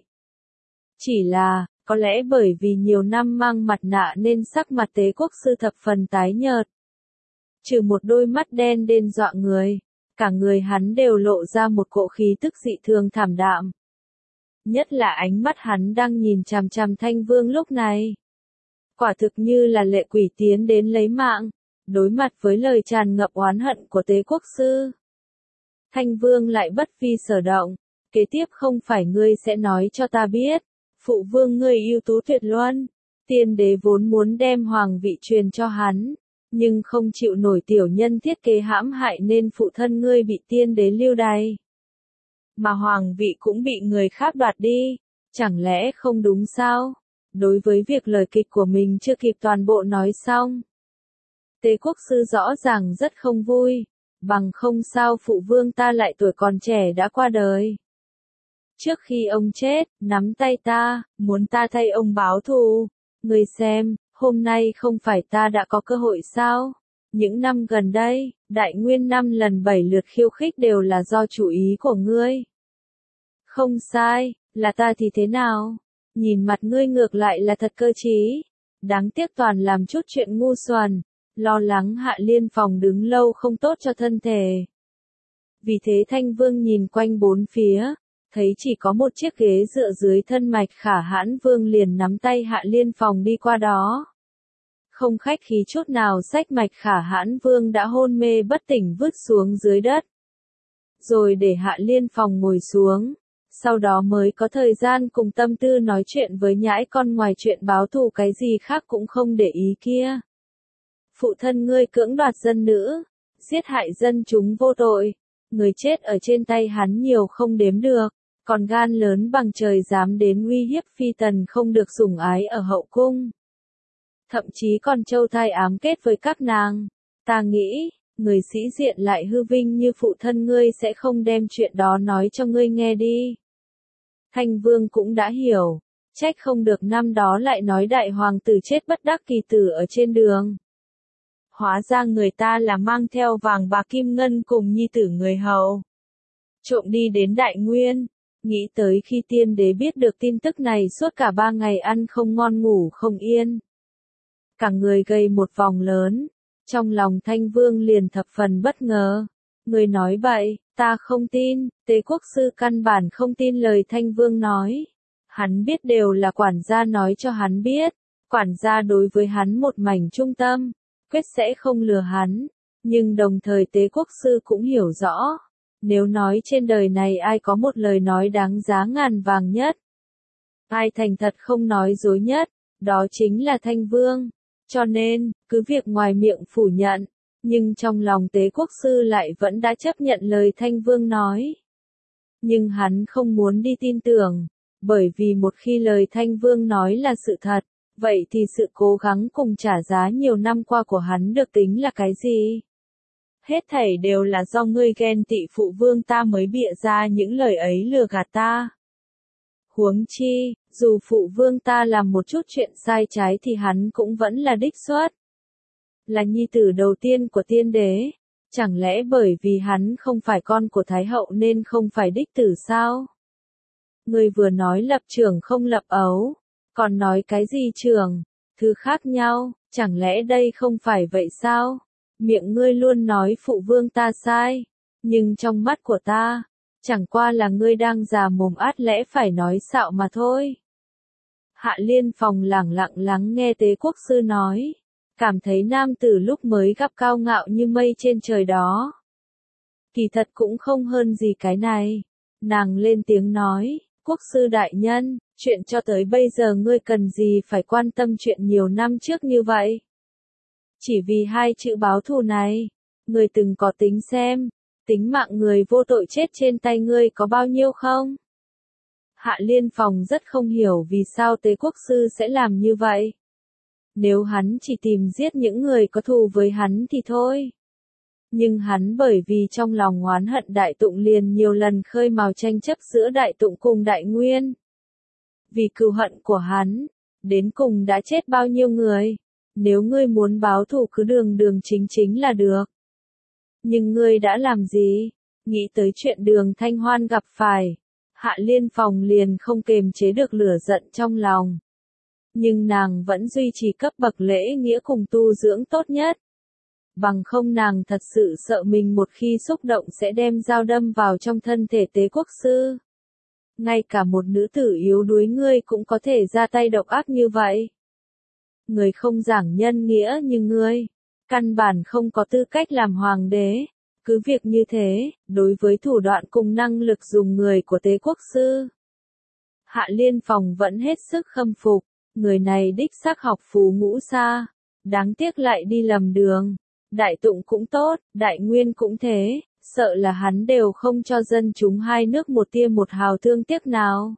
Chỉ là, có lẽ bởi vì nhiều năm mang mặt nạ nên sắc mặt Tế Quốc Sư thập phần tái nhợt. Trừ một đôi mắt đen đen dọa người, cả người hắn đều lộ ra một cỗ khí tức dị thường thảm đạm. Nhất là ánh mắt hắn đang nhìn chằm chằm Thanh Vương lúc này. Quả thực như là lệ quỷ tiến đến lấy mạng, đối mặt với lời tràn ngập oán hận của Tế Quốc Sư. Thanh Vương lại bất vi sở động, kế tiếp không phải ngươi sẽ nói cho ta biết. Phụ vương ngươi ưu tú tuyệt luân, tiên đế vốn muốn đem hoàng vị truyền cho hắn, nhưng không chịu nổi tiểu nhân thiết kế hãm hại nên phụ thân ngươi bị tiên đế lưu đày. Mà hoàng vị cũng bị người khác đoạt đi, chẳng lẽ không đúng sao? Đối với việc lời kịch của mình chưa kịp toàn bộ nói xong, Tế Quốc Sư rõ ràng rất không vui, bằng không sao phụ vương ta lại tuổi còn trẻ đã qua đời. Trước khi ông chết, nắm tay ta, muốn ta thay ông báo thù. Ngươi xem, hôm nay không phải ta đã có cơ hội sao? Những năm gần đây, Đại Nguyên năm lần bảy lượt khiêu khích đều là do chủ ý của ngươi. Không sai, là ta thì thế nào? Nhìn mặt ngươi ngược lại là thật cơ trí. Đáng tiếc toàn làm chút chuyện ngu xuẩn. Lo lắng Hạ Liên Phòng đứng lâu không tốt cho thân thể. Vì thế Thanh Vương nhìn quanh bốn phía, thấy chỉ có một chiếc ghế dựa dưới thân Mạch Khả Hãn Vương liền nắm tay Hạ Liên Phòng đi qua đó. Không khách khí chút nào xách Mạch Khả Hãn Vương đã hôn mê bất tỉnh vứt xuống dưới đất. Rồi để Hạ Liên Phòng ngồi xuống, sau đó mới có thời gian cùng tâm tư nói chuyện với nhãi con, ngoài chuyện báo thù cái gì khác cũng không để ý kia. Phụ thân ngươi cưỡng đoạt dân nữ, giết hại dân chúng vô tội, người chết ở trên tay hắn nhiều không đếm được, còn gan lớn bằng trời dám đến uy hiếp phi tần không được sủng ái ở hậu cung. Thậm chí còn châu thai ám kết với các nàng. Ta nghĩ, người sĩ diện lại hư vinh như phụ thân ngươi sẽ không đem chuyện đó nói cho ngươi nghe đi. Thanh Vương cũng đã hiểu, trách không được năm đó lại nói đại hoàng tử chết bất đắc kỳ tử ở trên đường. Hóa ra người ta là mang theo vàng bạc kim ngân cùng nhi tử người hầu. Trộm đi đến Đại Nguyên, nghĩ tới khi tiên đế biết được tin tức này suốt cả ba ngày ăn không ngon ngủ không yên. Cả người gầy một vòng lớn, trong lòng Thanh Vương liền thập phần bất ngờ. Người nói bậy, ta không tin, Tế Quốc Sư căn bản không tin lời Thanh Vương nói. Hắn biết đều là quản gia nói cho hắn biết, quản gia đối với hắn một mảnh trung tâm, quyết sẽ không lừa hắn. Nhưng đồng thời Tế Quốc Sư cũng hiểu rõ, nếu nói trên đời này ai có một lời nói đáng giá ngàn vàng nhất, ai thành thật không nói dối nhất, đó chính là Thanh Vương. Cho nên, cứ việc ngoài miệng phủ nhận, nhưng trong lòng Tế Quốc Sư lại vẫn đã chấp nhận lời Thanh Vương nói. Nhưng hắn không muốn đi tin tưởng, bởi vì một khi lời Thanh Vương nói là sự thật, vậy thì sự cố gắng cùng trả giá nhiều năm qua của hắn được tính là cái gì? Hết thảy đều là do ngươi ghen tị phụ vương ta mới bịa ra những lời ấy lừa gạt ta. Huống chi, dù phụ vương ta làm một chút chuyện sai trái thì hắn cũng vẫn là đích xuất. Là nhi tử đầu tiên của tiên đế, chẳng lẽ bởi vì hắn không phải con của Thái hậu nên không phải đích tử sao? Ngươi vừa nói lập trưởng không lập ấu, còn nói cái gì trưởng, thứ khác nhau, chẳng lẽ đây không phải vậy sao? Miệng ngươi luôn nói phụ vương ta sai, nhưng trong mắt của ta, chẳng qua là ngươi đang già mồm át lẽ phải nói xạo mà thôi. Hạ Liên Phòng lẳng lặng lắng nghe Tế Quốc Sư nói, cảm thấy nam tử lúc mới gặp cao ngạo như mây trên trời đó. Kỳ thật cũng không hơn gì cái này. Nàng lên tiếng nói, Quốc Sư đại nhân, chuyện cho tới bây giờ ngươi cần gì phải quan tâm chuyện nhiều năm trước như vậy? Chỉ vì hai chữ báo thù này, ngươi từng có tính xem, tính mạng người vô tội chết trên tay ngươi có bao nhiêu không? Hạ Liên Phòng rất không hiểu vì sao Tế Quốc Sư sẽ làm như vậy. Nếu hắn chỉ tìm giết những người có thù với hắn thì thôi. Nhưng hắn bởi vì trong lòng oán hận Đại Tụng liền nhiều lần khơi mào tranh chấp giữa Đại Tụng cùng Đại Nguyên. Vì cừu hận của hắn, đến cùng đã chết bao nhiêu người. Nếu ngươi muốn báo thù cứ đường đường chính chính là được. Nhưng ngươi đã làm gì? Nghĩ tới chuyện Đường Thanh Hoan gặp phải, Hạ Liên Phòng liền không kềm chế được lửa giận trong lòng. Nhưng nàng vẫn duy trì cấp bậc lễ nghĩa cùng tu dưỡng tốt nhất. Bằng không nàng thật sự sợ mình một khi xúc động sẽ đem dao đâm vào trong thân thể Tế Quốc Sư. Ngay cả một nữ tử yếu đuối ngươi cũng có thể ra tay độc ác như vậy. Người không giảng nhân nghĩa như ngươi, căn bản không có tư cách làm hoàng đế. Cứ việc như thế, đối với thủ đoạn cùng năng lực dùng người của Tế Quốc Sư, Hạ Liên Phòng vẫn hết sức khâm phục. Người này đích xác học phú ngũ xa, đáng tiếc lại đi lầm đường. Đại Tụng cũng tốt, Đại Nguyên cũng thế, sợ là hắn đều không cho dân chúng hai nước một tia một hào thương tiếc nào.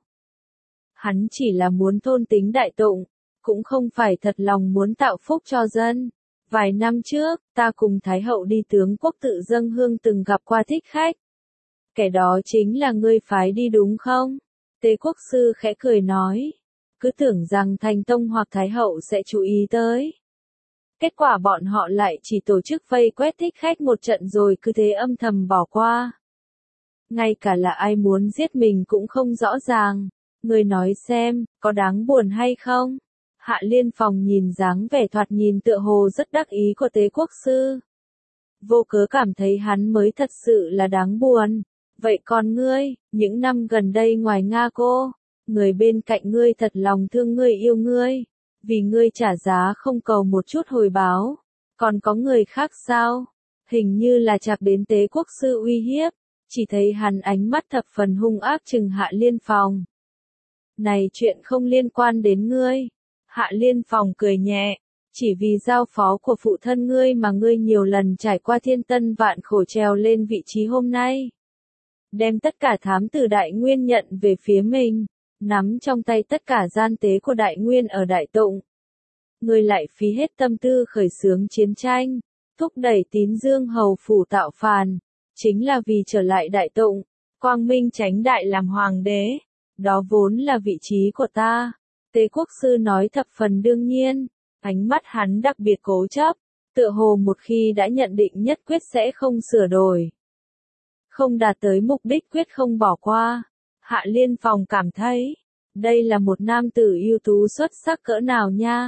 Hắn chỉ là muốn thôn tính Đại Tụng, cũng không phải thật lòng muốn tạo phúc cho dân. Vài năm trước, ta cùng Thái hậu đi tướng quốc tự dâng hương từng gặp qua thích khách. Kẻ đó chính là ngươi phái đi đúng không? Tế Quốc Sư khẽ cười nói. cứ tưởng rằng Thành Tông hoặc Thái Hậu sẽ chú ý tới. Kết quả bọn họ lại chỉ tổ chức vây quét thích khách một trận rồi cứ thế âm thầm bỏ qua. Ngay cả là ai muốn giết mình cũng không rõ ràng. Người nói xem, có đáng buồn hay không? Hạ Liên Phòng nhìn dáng vẻ thoạt nhìn tựa hồ rất đắc ý của Tế Quốc Sư. Vô cớ cảm thấy hắn mới thật sự là đáng buồn. Vậy còn ngươi, những năm gần đây ngoài Nga cô, người bên cạnh ngươi thật lòng thương ngươi yêu ngươi, vì ngươi trả giá không cầu một chút hồi báo. Còn có người khác sao? Hình như là chạc đến Tế Quốc Sư uy hiếp, chỉ thấy hắn ánh mắt thập phần hung ác trừng Hạ Liên Phòng. Này chuyện không liên quan đến ngươi. Hạ Liên Phòng cười nhẹ, chỉ vì giao phó của phụ thân ngươi mà ngươi nhiều lần trải qua thiên tân vạn khổ trèo lên vị trí hôm nay. Đem tất cả thám tử Đại Nguyên nhận về phía mình, nắm trong tay tất cả gian tế của Đại Nguyên ở Đại Tụng. Ngươi lại phí hết tâm tư khởi xướng chiến tranh, thúc đẩy Tín Dương hầu phủ tạo phản, chính là vì trở lại Đại Tụng, quang minh chánh đại làm hoàng đế. Đó vốn là vị trí của ta. Tế Quốc Sư nói thập phần đương nhiên, ánh mắt hắn đặc biệt cố chấp, tựa hồ một khi đã nhận định nhất quyết sẽ không sửa đổi. Không đạt tới mục đích quyết không bỏ qua. Hạ Liên Phòng cảm thấy, đây là một nam tử ưu tú xuất sắc cỡ nào nha.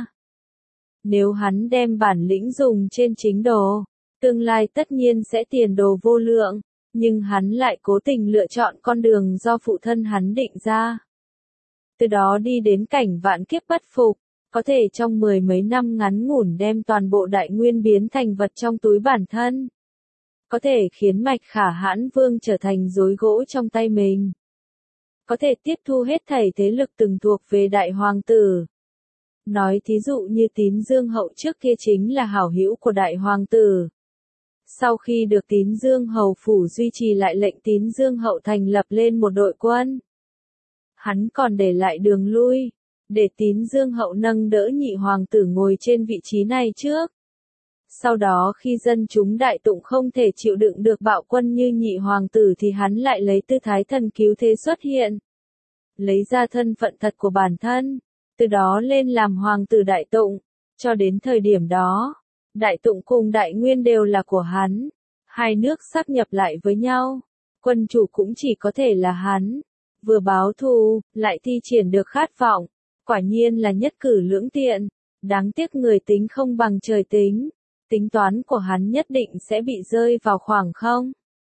Nếu hắn đem bản lĩnh dùng trên chính đồ, tương lai tất nhiên sẽ tiền đồ vô lượng, nhưng hắn lại cố tình lựa chọn con đường do phụ thân hắn định ra. Từ đó đi đến cảnh vạn kiếp bất phục, có thể trong mười mấy năm ngắn ngủn đem toàn bộ Đại Nguyên biến thành vật trong túi bản thân. Có thể khiến Mạch Khả Hãn Vương trở thành rối gỗ trong tay mình. Có thể tiếp thu hết thảy thế lực từng thuộc về Đại Hoàng tử. Nói thí dụ như Tín Dương hậu trước kia chính là hảo hữu của Đại Hoàng tử. Sau khi được Tín Dương hầu phủ duy trì lại lệnh Tín Dương hậu thành lập lên một đội quân. Hắn còn để lại đường lui, để Tín Dương hậu nâng đỡ nhị hoàng tử ngồi trên vị trí này trước. Sau đó khi dân chúng Đại Tụng không thể chịu đựng được bạo quân như nhị hoàng tử thì hắn lại lấy tư thái thần cứu thế xuất hiện. Lấy ra thân phận thật của bản thân, từ đó lên làm hoàng tử Đại Tụng, cho đến thời điểm đó. Đại Tụng cùng Đại Nguyên đều là của hắn. Hai nước sáp nhập lại với nhau. Quân chủ cũng chỉ có thể là hắn. Vừa báo thù, lại thi triển được khát vọng. Quả nhiên là nhất cử lưỡng tiện. Đáng tiếc người tính không bằng trời tính. Tính toán của hắn nhất định sẽ bị rơi vào khoảng không.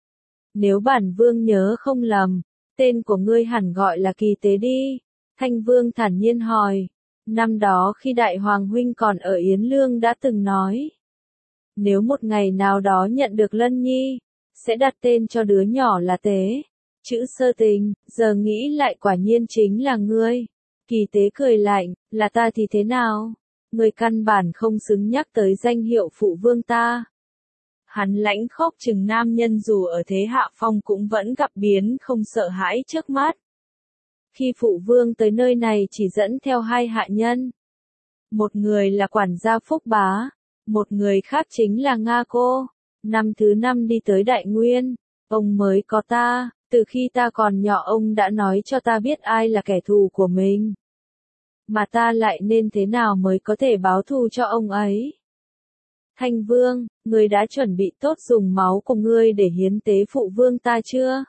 Nếu bản vương nhớ không lầm, tên của ngươi hẳn gọi là Kỳ Tế đi. Thanh Vương thản nhiên hỏi. Năm đó khi Đại Hoàng huynh còn ở Yến Lương đã từng nói. Nếu một ngày nào đó nhận được Lân Nhi, sẽ đặt tên cho đứa nhỏ là Tế. Chữ sơ tình, giờ nghĩ lại quả nhiên chính là ngươi. Kỳ Tế cười lạnh, là ta thì thế nào? Ngươi căn bản không xứng nhắc tới danh hiệu phụ vương ta. Hắn lãnh khóc chừng nam nhân dù ở thế hạ phong cũng vẫn gặp biến không sợ hãi trước mắt. Khi phụ vương tới nơi này chỉ dẫn theo hai hạ nhân. Một người là quản gia Phúc Bá, một người khác chính là Nga cô. Năm thứ năm đi tới Đại Nguyên, ông mới có ta, từ khi ta còn nhỏ ông đã nói cho ta biết ai là kẻ thù của mình. Mà ta lại nên thế nào mới có thể báo thù cho ông ấy? Thanh Vương, ngươi đã chuẩn bị tốt dùng máu của ngươi để hiến tế phụ vương ta chưa?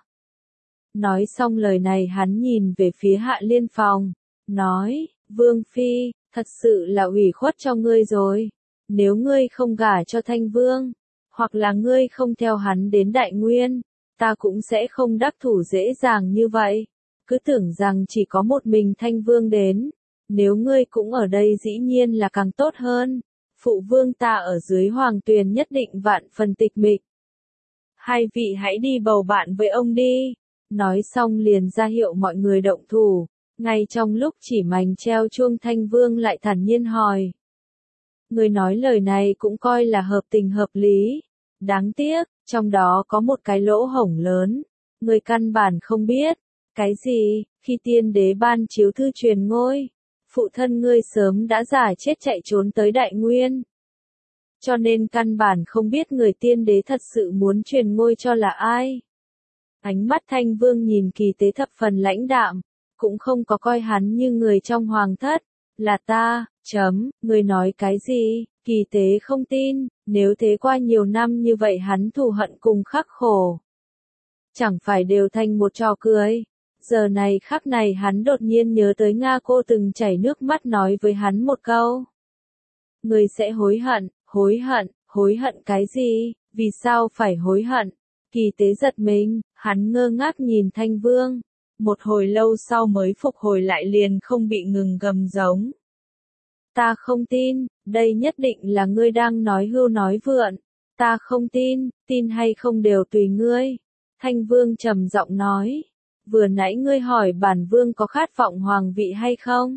Nói xong lời này hắn nhìn về phía Hạ Liên Phòng, nói, Vương Phi, thật sự là ủy khuất cho ngươi rồi. Nếu ngươi không gả cho Thanh Vương, hoặc là ngươi không theo hắn đến Đại Nguyên, ta cũng sẽ không đắc thủ dễ dàng như vậy. Cứ tưởng rằng chỉ có một mình Thanh Vương đến, nếu ngươi cũng ở đây dĩ nhiên là càng tốt hơn. Phụ vương ta ở dưới hoàng tuyền nhất định vạn phần tịch mịch. Hai vị hãy đi bầu bạn với ông đi. Nói xong liền ra hiệu mọi người động thủ. Ngay trong lúc chỉ mảnh treo chuông Thanh Vương lại thản nhiên hỏi. Người nói lời này cũng coi là hợp tình hợp lý. Đáng tiếc, trong đó có một cái lỗ hổng lớn. Người căn bản không biết. Cái gì, khi tiên đế ban chiếu thư truyền ngôi, phụ thân ngươi sớm đã giả chết chạy trốn tới Đại Nguyên. Cho nên căn bản không biết người tiên đế thật sự muốn truyền ngôi cho là ai. Ánh mắt Thanh Vương nhìn Kỳ Tế thập phần lãnh đạm, cũng không có coi hắn như người trong hoàng thất, là ta, chấm, người nói cái gì, Kỳ Tế không tin, nếu thế qua nhiều năm như vậy hắn thù hận cùng khắc khổ. Chẳng phải đều thành một trò cười. Giờ này khắc này hắn đột nhiên nhớ tới Nga cô từng chảy nước mắt nói với hắn một câu. Người sẽ hối hận, hối hận, hối hận cái gì, vì sao phải hối hận? Kỳ Tế giật mình, hắn ngơ ngác nhìn Thanh Vương. Một hồi lâu sau mới phục hồi lại liền không bị ngừng gầm giống. Ta không tin, đây nhất định là ngươi đang nói hưu nói vượn. Ta không tin, tin hay không đều tùy ngươi. Thanh Vương trầm giọng nói. Vừa nãy ngươi hỏi bản vương có khát vọng hoàng vị hay không?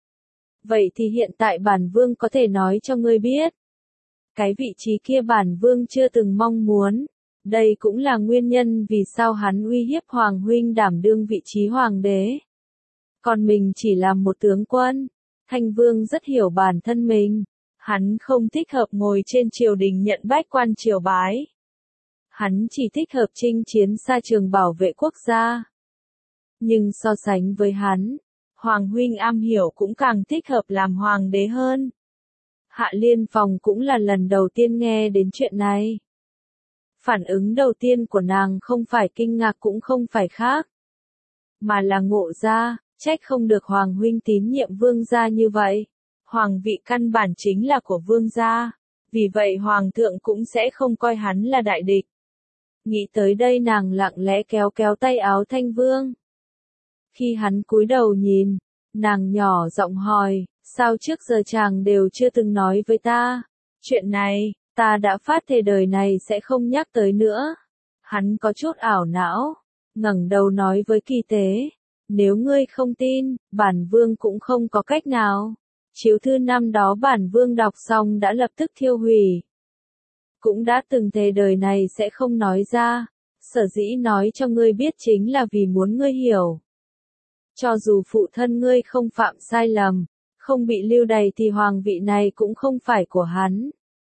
Vậy thì hiện tại bản vương có thể nói cho ngươi biết. Cái vị trí kia bản vương chưa từng mong muốn. Đây cũng là nguyên nhân vì sao hắn uy hiếp hoàng huynh đảm đương vị trí hoàng đế. Còn mình chỉ là một tướng quân. Thanh Vương rất hiểu bản thân mình. Hắn không thích hợp ngồi trên triều đình nhận bách quan triều bái. Hắn chỉ thích hợp chinh chiến xa trường bảo vệ quốc gia. Nhưng so sánh với hắn, Hoàng huynh am hiểu cũng càng thích hợp làm hoàng đế hơn. Hạ Liên Phòng cũng là lần đầu tiên nghe đến chuyện này. Phản ứng đầu tiên của nàng không phải kinh ngạc cũng không phải khác, mà là ngộ ra, trách không được Hoàng huynh tín nhiệm vương gia như vậy. Hoàng vị căn bản chính là của vương gia, vì vậy Hoàng thượng cũng sẽ không coi hắn là đại địch. Nghĩ tới đây nàng lặng lẽ kéo kéo tay áo Thanh Vương. Khi hắn cúi đầu nhìn, nàng nhỏ giọng hỏi, sao trước giờ chàng đều chưa từng nói với ta? Chuyện này, ta đã phát thề đời này sẽ không nhắc tới nữa. Hắn có chút ảo não, ngẩng đầu nói với Kỳ Tế, nếu ngươi không tin, bản vương cũng không có cách nào. Chiếu thư năm đó bản vương đọc xong đã lập tức thiêu hủy. Cũng đã từng thề đời này sẽ không nói ra, sở dĩ nói cho ngươi biết chính là vì muốn ngươi hiểu. Cho dù phụ thân ngươi không phạm sai lầm, không bị lưu đày thì hoàng vị này cũng không phải của hắn.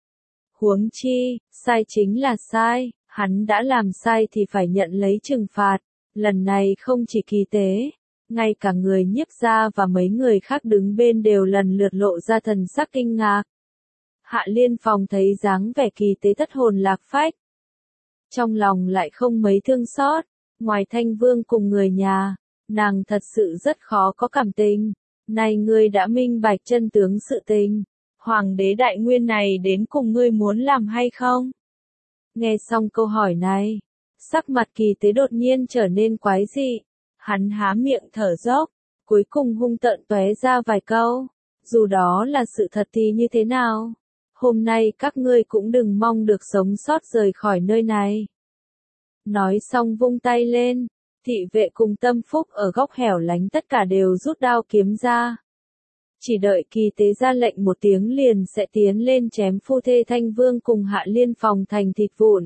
Huống chi, sai chính là sai, hắn đã làm sai thì phải nhận lấy trừng phạt. Lần này không chỉ Kỳ Tế, ngay cả người Nhiếp gia và mấy người khác đứng bên đều lần lượt lộ ra thần sắc kinh ngạc. Hạ Liên Phòng thấy dáng vẻ Kỳ Tế thất hồn lạc phách. Trong lòng lại không mấy thương xót, ngoài Thanh Vương cùng người nhà, nàng thật sự rất khó có cảm tình. Này ngươi đã minh bạch chân tướng sự tình, Hoàng đế đại nguyên này đến cùng ngươi muốn làm hay không? Nghe xong câu hỏi này, sắc mặt Kỳ Tế đột nhiên trở nên quái dị. Hắn há miệng thở dốc, cuối cùng hung tợn tóe ra vài câu. Dù đó là sự thật thì như thế nào? Hôm nay các ngươi cũng đừng mong được sống sót rời khỏi nơi này. Nói xong vung tay lên, thị vệ cùng Tâm Phúc ở góc hẻo lánh tất cả đều rút đao kiếm ra. Chỉ đợi Kỳ Tế ra lệnh một tiếng liền sẽ tiến lên chém phu thê Thanh Vương cùng Hạ Liên Phòng thành thịt vụn.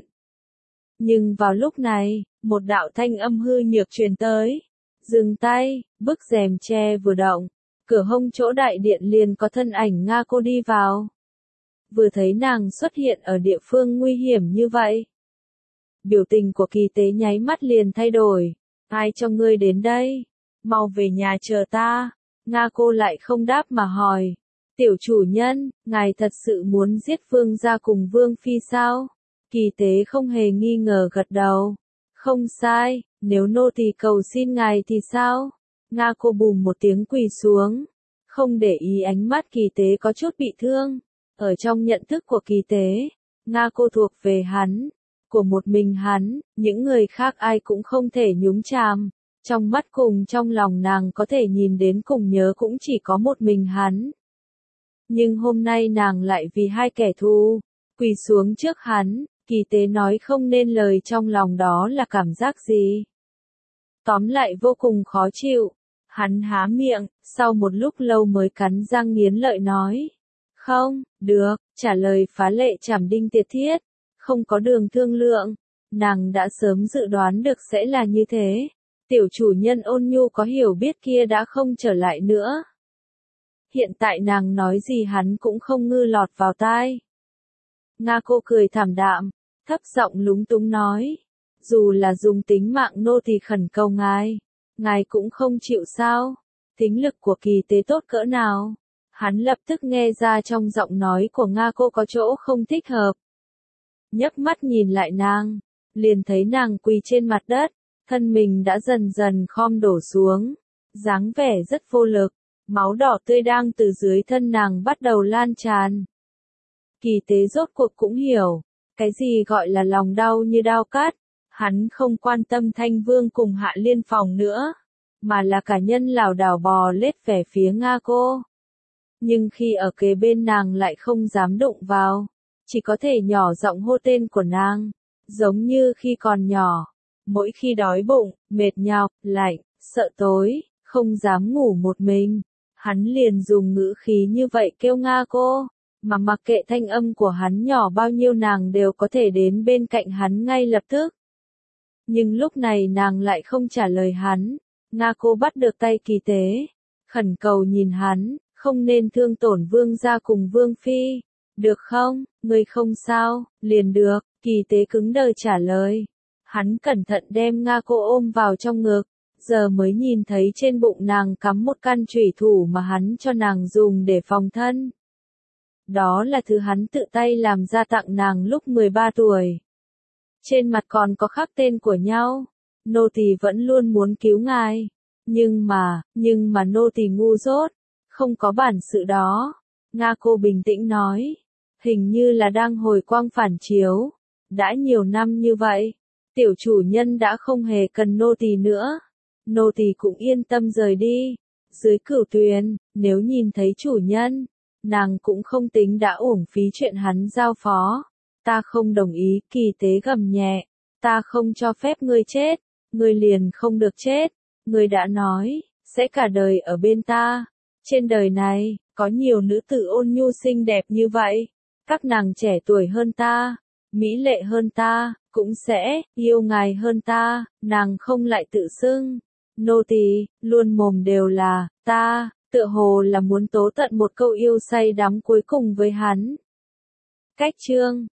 Nhưng vào lúc này, một đạo thanh âm hư nhược truyền tới. Dừng tay, bức rèm tre vừa động, cửa hông chỗ đại điện liền có thân ảnh Nga cô đi vào. Vừa thấy nàng xuất hiện ở địa phương nguy hiểm như vậy, biểu tình của Kỳ Tế nháy mắt liền thay đổi. Ai cho ngươi đến đây? Mau về nhà chờ ta. Nga cô lại không đáp mà hỏi. Tiểu chủ nhân, ngài thật sự muốn giết vương gia cùng vương phi sao? Kỳ Tế không hề nghi ngờ gật đầu. Không sai, nếu nô tỳ cầu xin ngài thì sao? Nga cô bùm một tiếng quỳ xuống. Không để ý ánh mắt Kỳ Tế có chút bị thương. Ở trong nhận thức của Kỳ Tế, Nga cô thuộc về hắn. Của một mình hắn, những người khác ai cũng không thể nhúng chàm. Trong mắt cùng trong lòng nàng có thể nhìn đến cùng nhớ cũng chỉ có một mình hắn. Nhưng hôm nay nàng lại vì hai kẻ thù, quỳ xuống trước hắn. Kỳ Tế nói không nên lời trong lòng đó là cảm giác gì. Tóm lại vô cùng khó chịu. Hắn há miệng, sau một lúc lâu mới cắn răng nghiến lợi nói. Không, được, trả lời phá lệ chảm đinh tiệt thiết. Không có đường thương lượng. Nàng đã sớm dự đoán được sẽ là như thế. Tiểu chủ nhân Ôn Nhu có hiểu biết kia đã không trở lại nữa. Hiện tại nàng nói gì hắn cũng không ngư lọt vào tai. Nga cô cười thảm đạm, thấp giọng lúng túng nói. Dù là dùng tính mạng nô thì khẩn cầu ngài. ngài cũng không chịu sao? Tính lực của kỳ tế tốt cỡ nào? Hắn lập tức nghe ra trong giọng nói của Nga cô có chỗ không thích hợp. Nhấc mắt nhìn lại nàng, liền thấy nàng quỳ trên mặt đất, thân mình đã dần dần khom đổ xuống, dáng vẻ rất vô lực, máu đỏ tươi đang từ dưới thân nàng bắt đầu lan tràn. Kỳ tế rốt cuộc cũng hiểu, cái gì gọi là lòng đau như đao cắt, hắn không quan tâm Thanh Vương cùng Hạ Liên Phòng nữa, mà là cả nhân lảo đảo bò lết về phía Nga cô. Nhưng khi ở kế bên nàng lại không dám đụng vào, chỉ có thể nhỏ giọng hô tên của nàng, giống như khi còn nhỏ, mỗi khi đói bụng, mệt nhọc, lạnh, sợ tối, không dám ngủ một mình, hắn liền dùng ngữ khí như vậy kêu Nga cô, mà mặc kệ thanh âm của hắn nhỏ bao nhiêu nàng đều có thể đến bên cạnh hắn ngay lập tức. Nhưng lúc này nàng lại không trả lời hắn, Nga cô bắt được tay kỳ tế, khẩn cầu nhìn hắn, không nên thương tổn vương gia cùng vương phi, được không, ngươi không sao, liền được, kỳ tế cứng đờ trả lời. Hắn cẩn thận đem Nga cô ôm vào trong ngực, giờ mới nhìn thấy trên bụng nàng cắm một căn chủy thủ mà hắn cho nàng dùng để phòng thân. Đó là thứ hắn tự tay làm ra tặng nàng lúc mười ba tuổi. Trên mặt còn có khắc tên của nhau, nô tỳ vẫn luôn muốn cứu ngài, nhưng mà, nhưng mà nô tỳ ngu dốt, không có bản sự đó. Nga cô bình tĩnh nói, hình như là đang hồi quang phản chiếu, đã nhiều năm như vậy, tiểu chủ nhân đã không hề cần nô tỳ nữa, nô tỳ cũng yên tâm rời đi. Dưới cửu tuyền, nếu nhìn thấy chủ nhân, nàng cũng không tính đã uổng phí chuyện hắn giao phó. Ta không đồng ý, kỳ tế gầm nhẹ, ta không cho phép ngươi chết, ngươi liền không được chết, ngươi đã nói, sẽ cả đời ở bên ta. Trên đời này, có nhiều nữ tử ôn nhu xinh đẹp như vậy, các nàng trẻ tuổi hơn ta, mỹ lệ hơn ta, cũng sẽ yêu ngài hơn ta, nàng không lại tự xưng, nô tỳ, luôn mồm đều là, ta, tựa hồ là muốn tố tận một câu yêu say đắm cuối cùng với hắn. Cách chương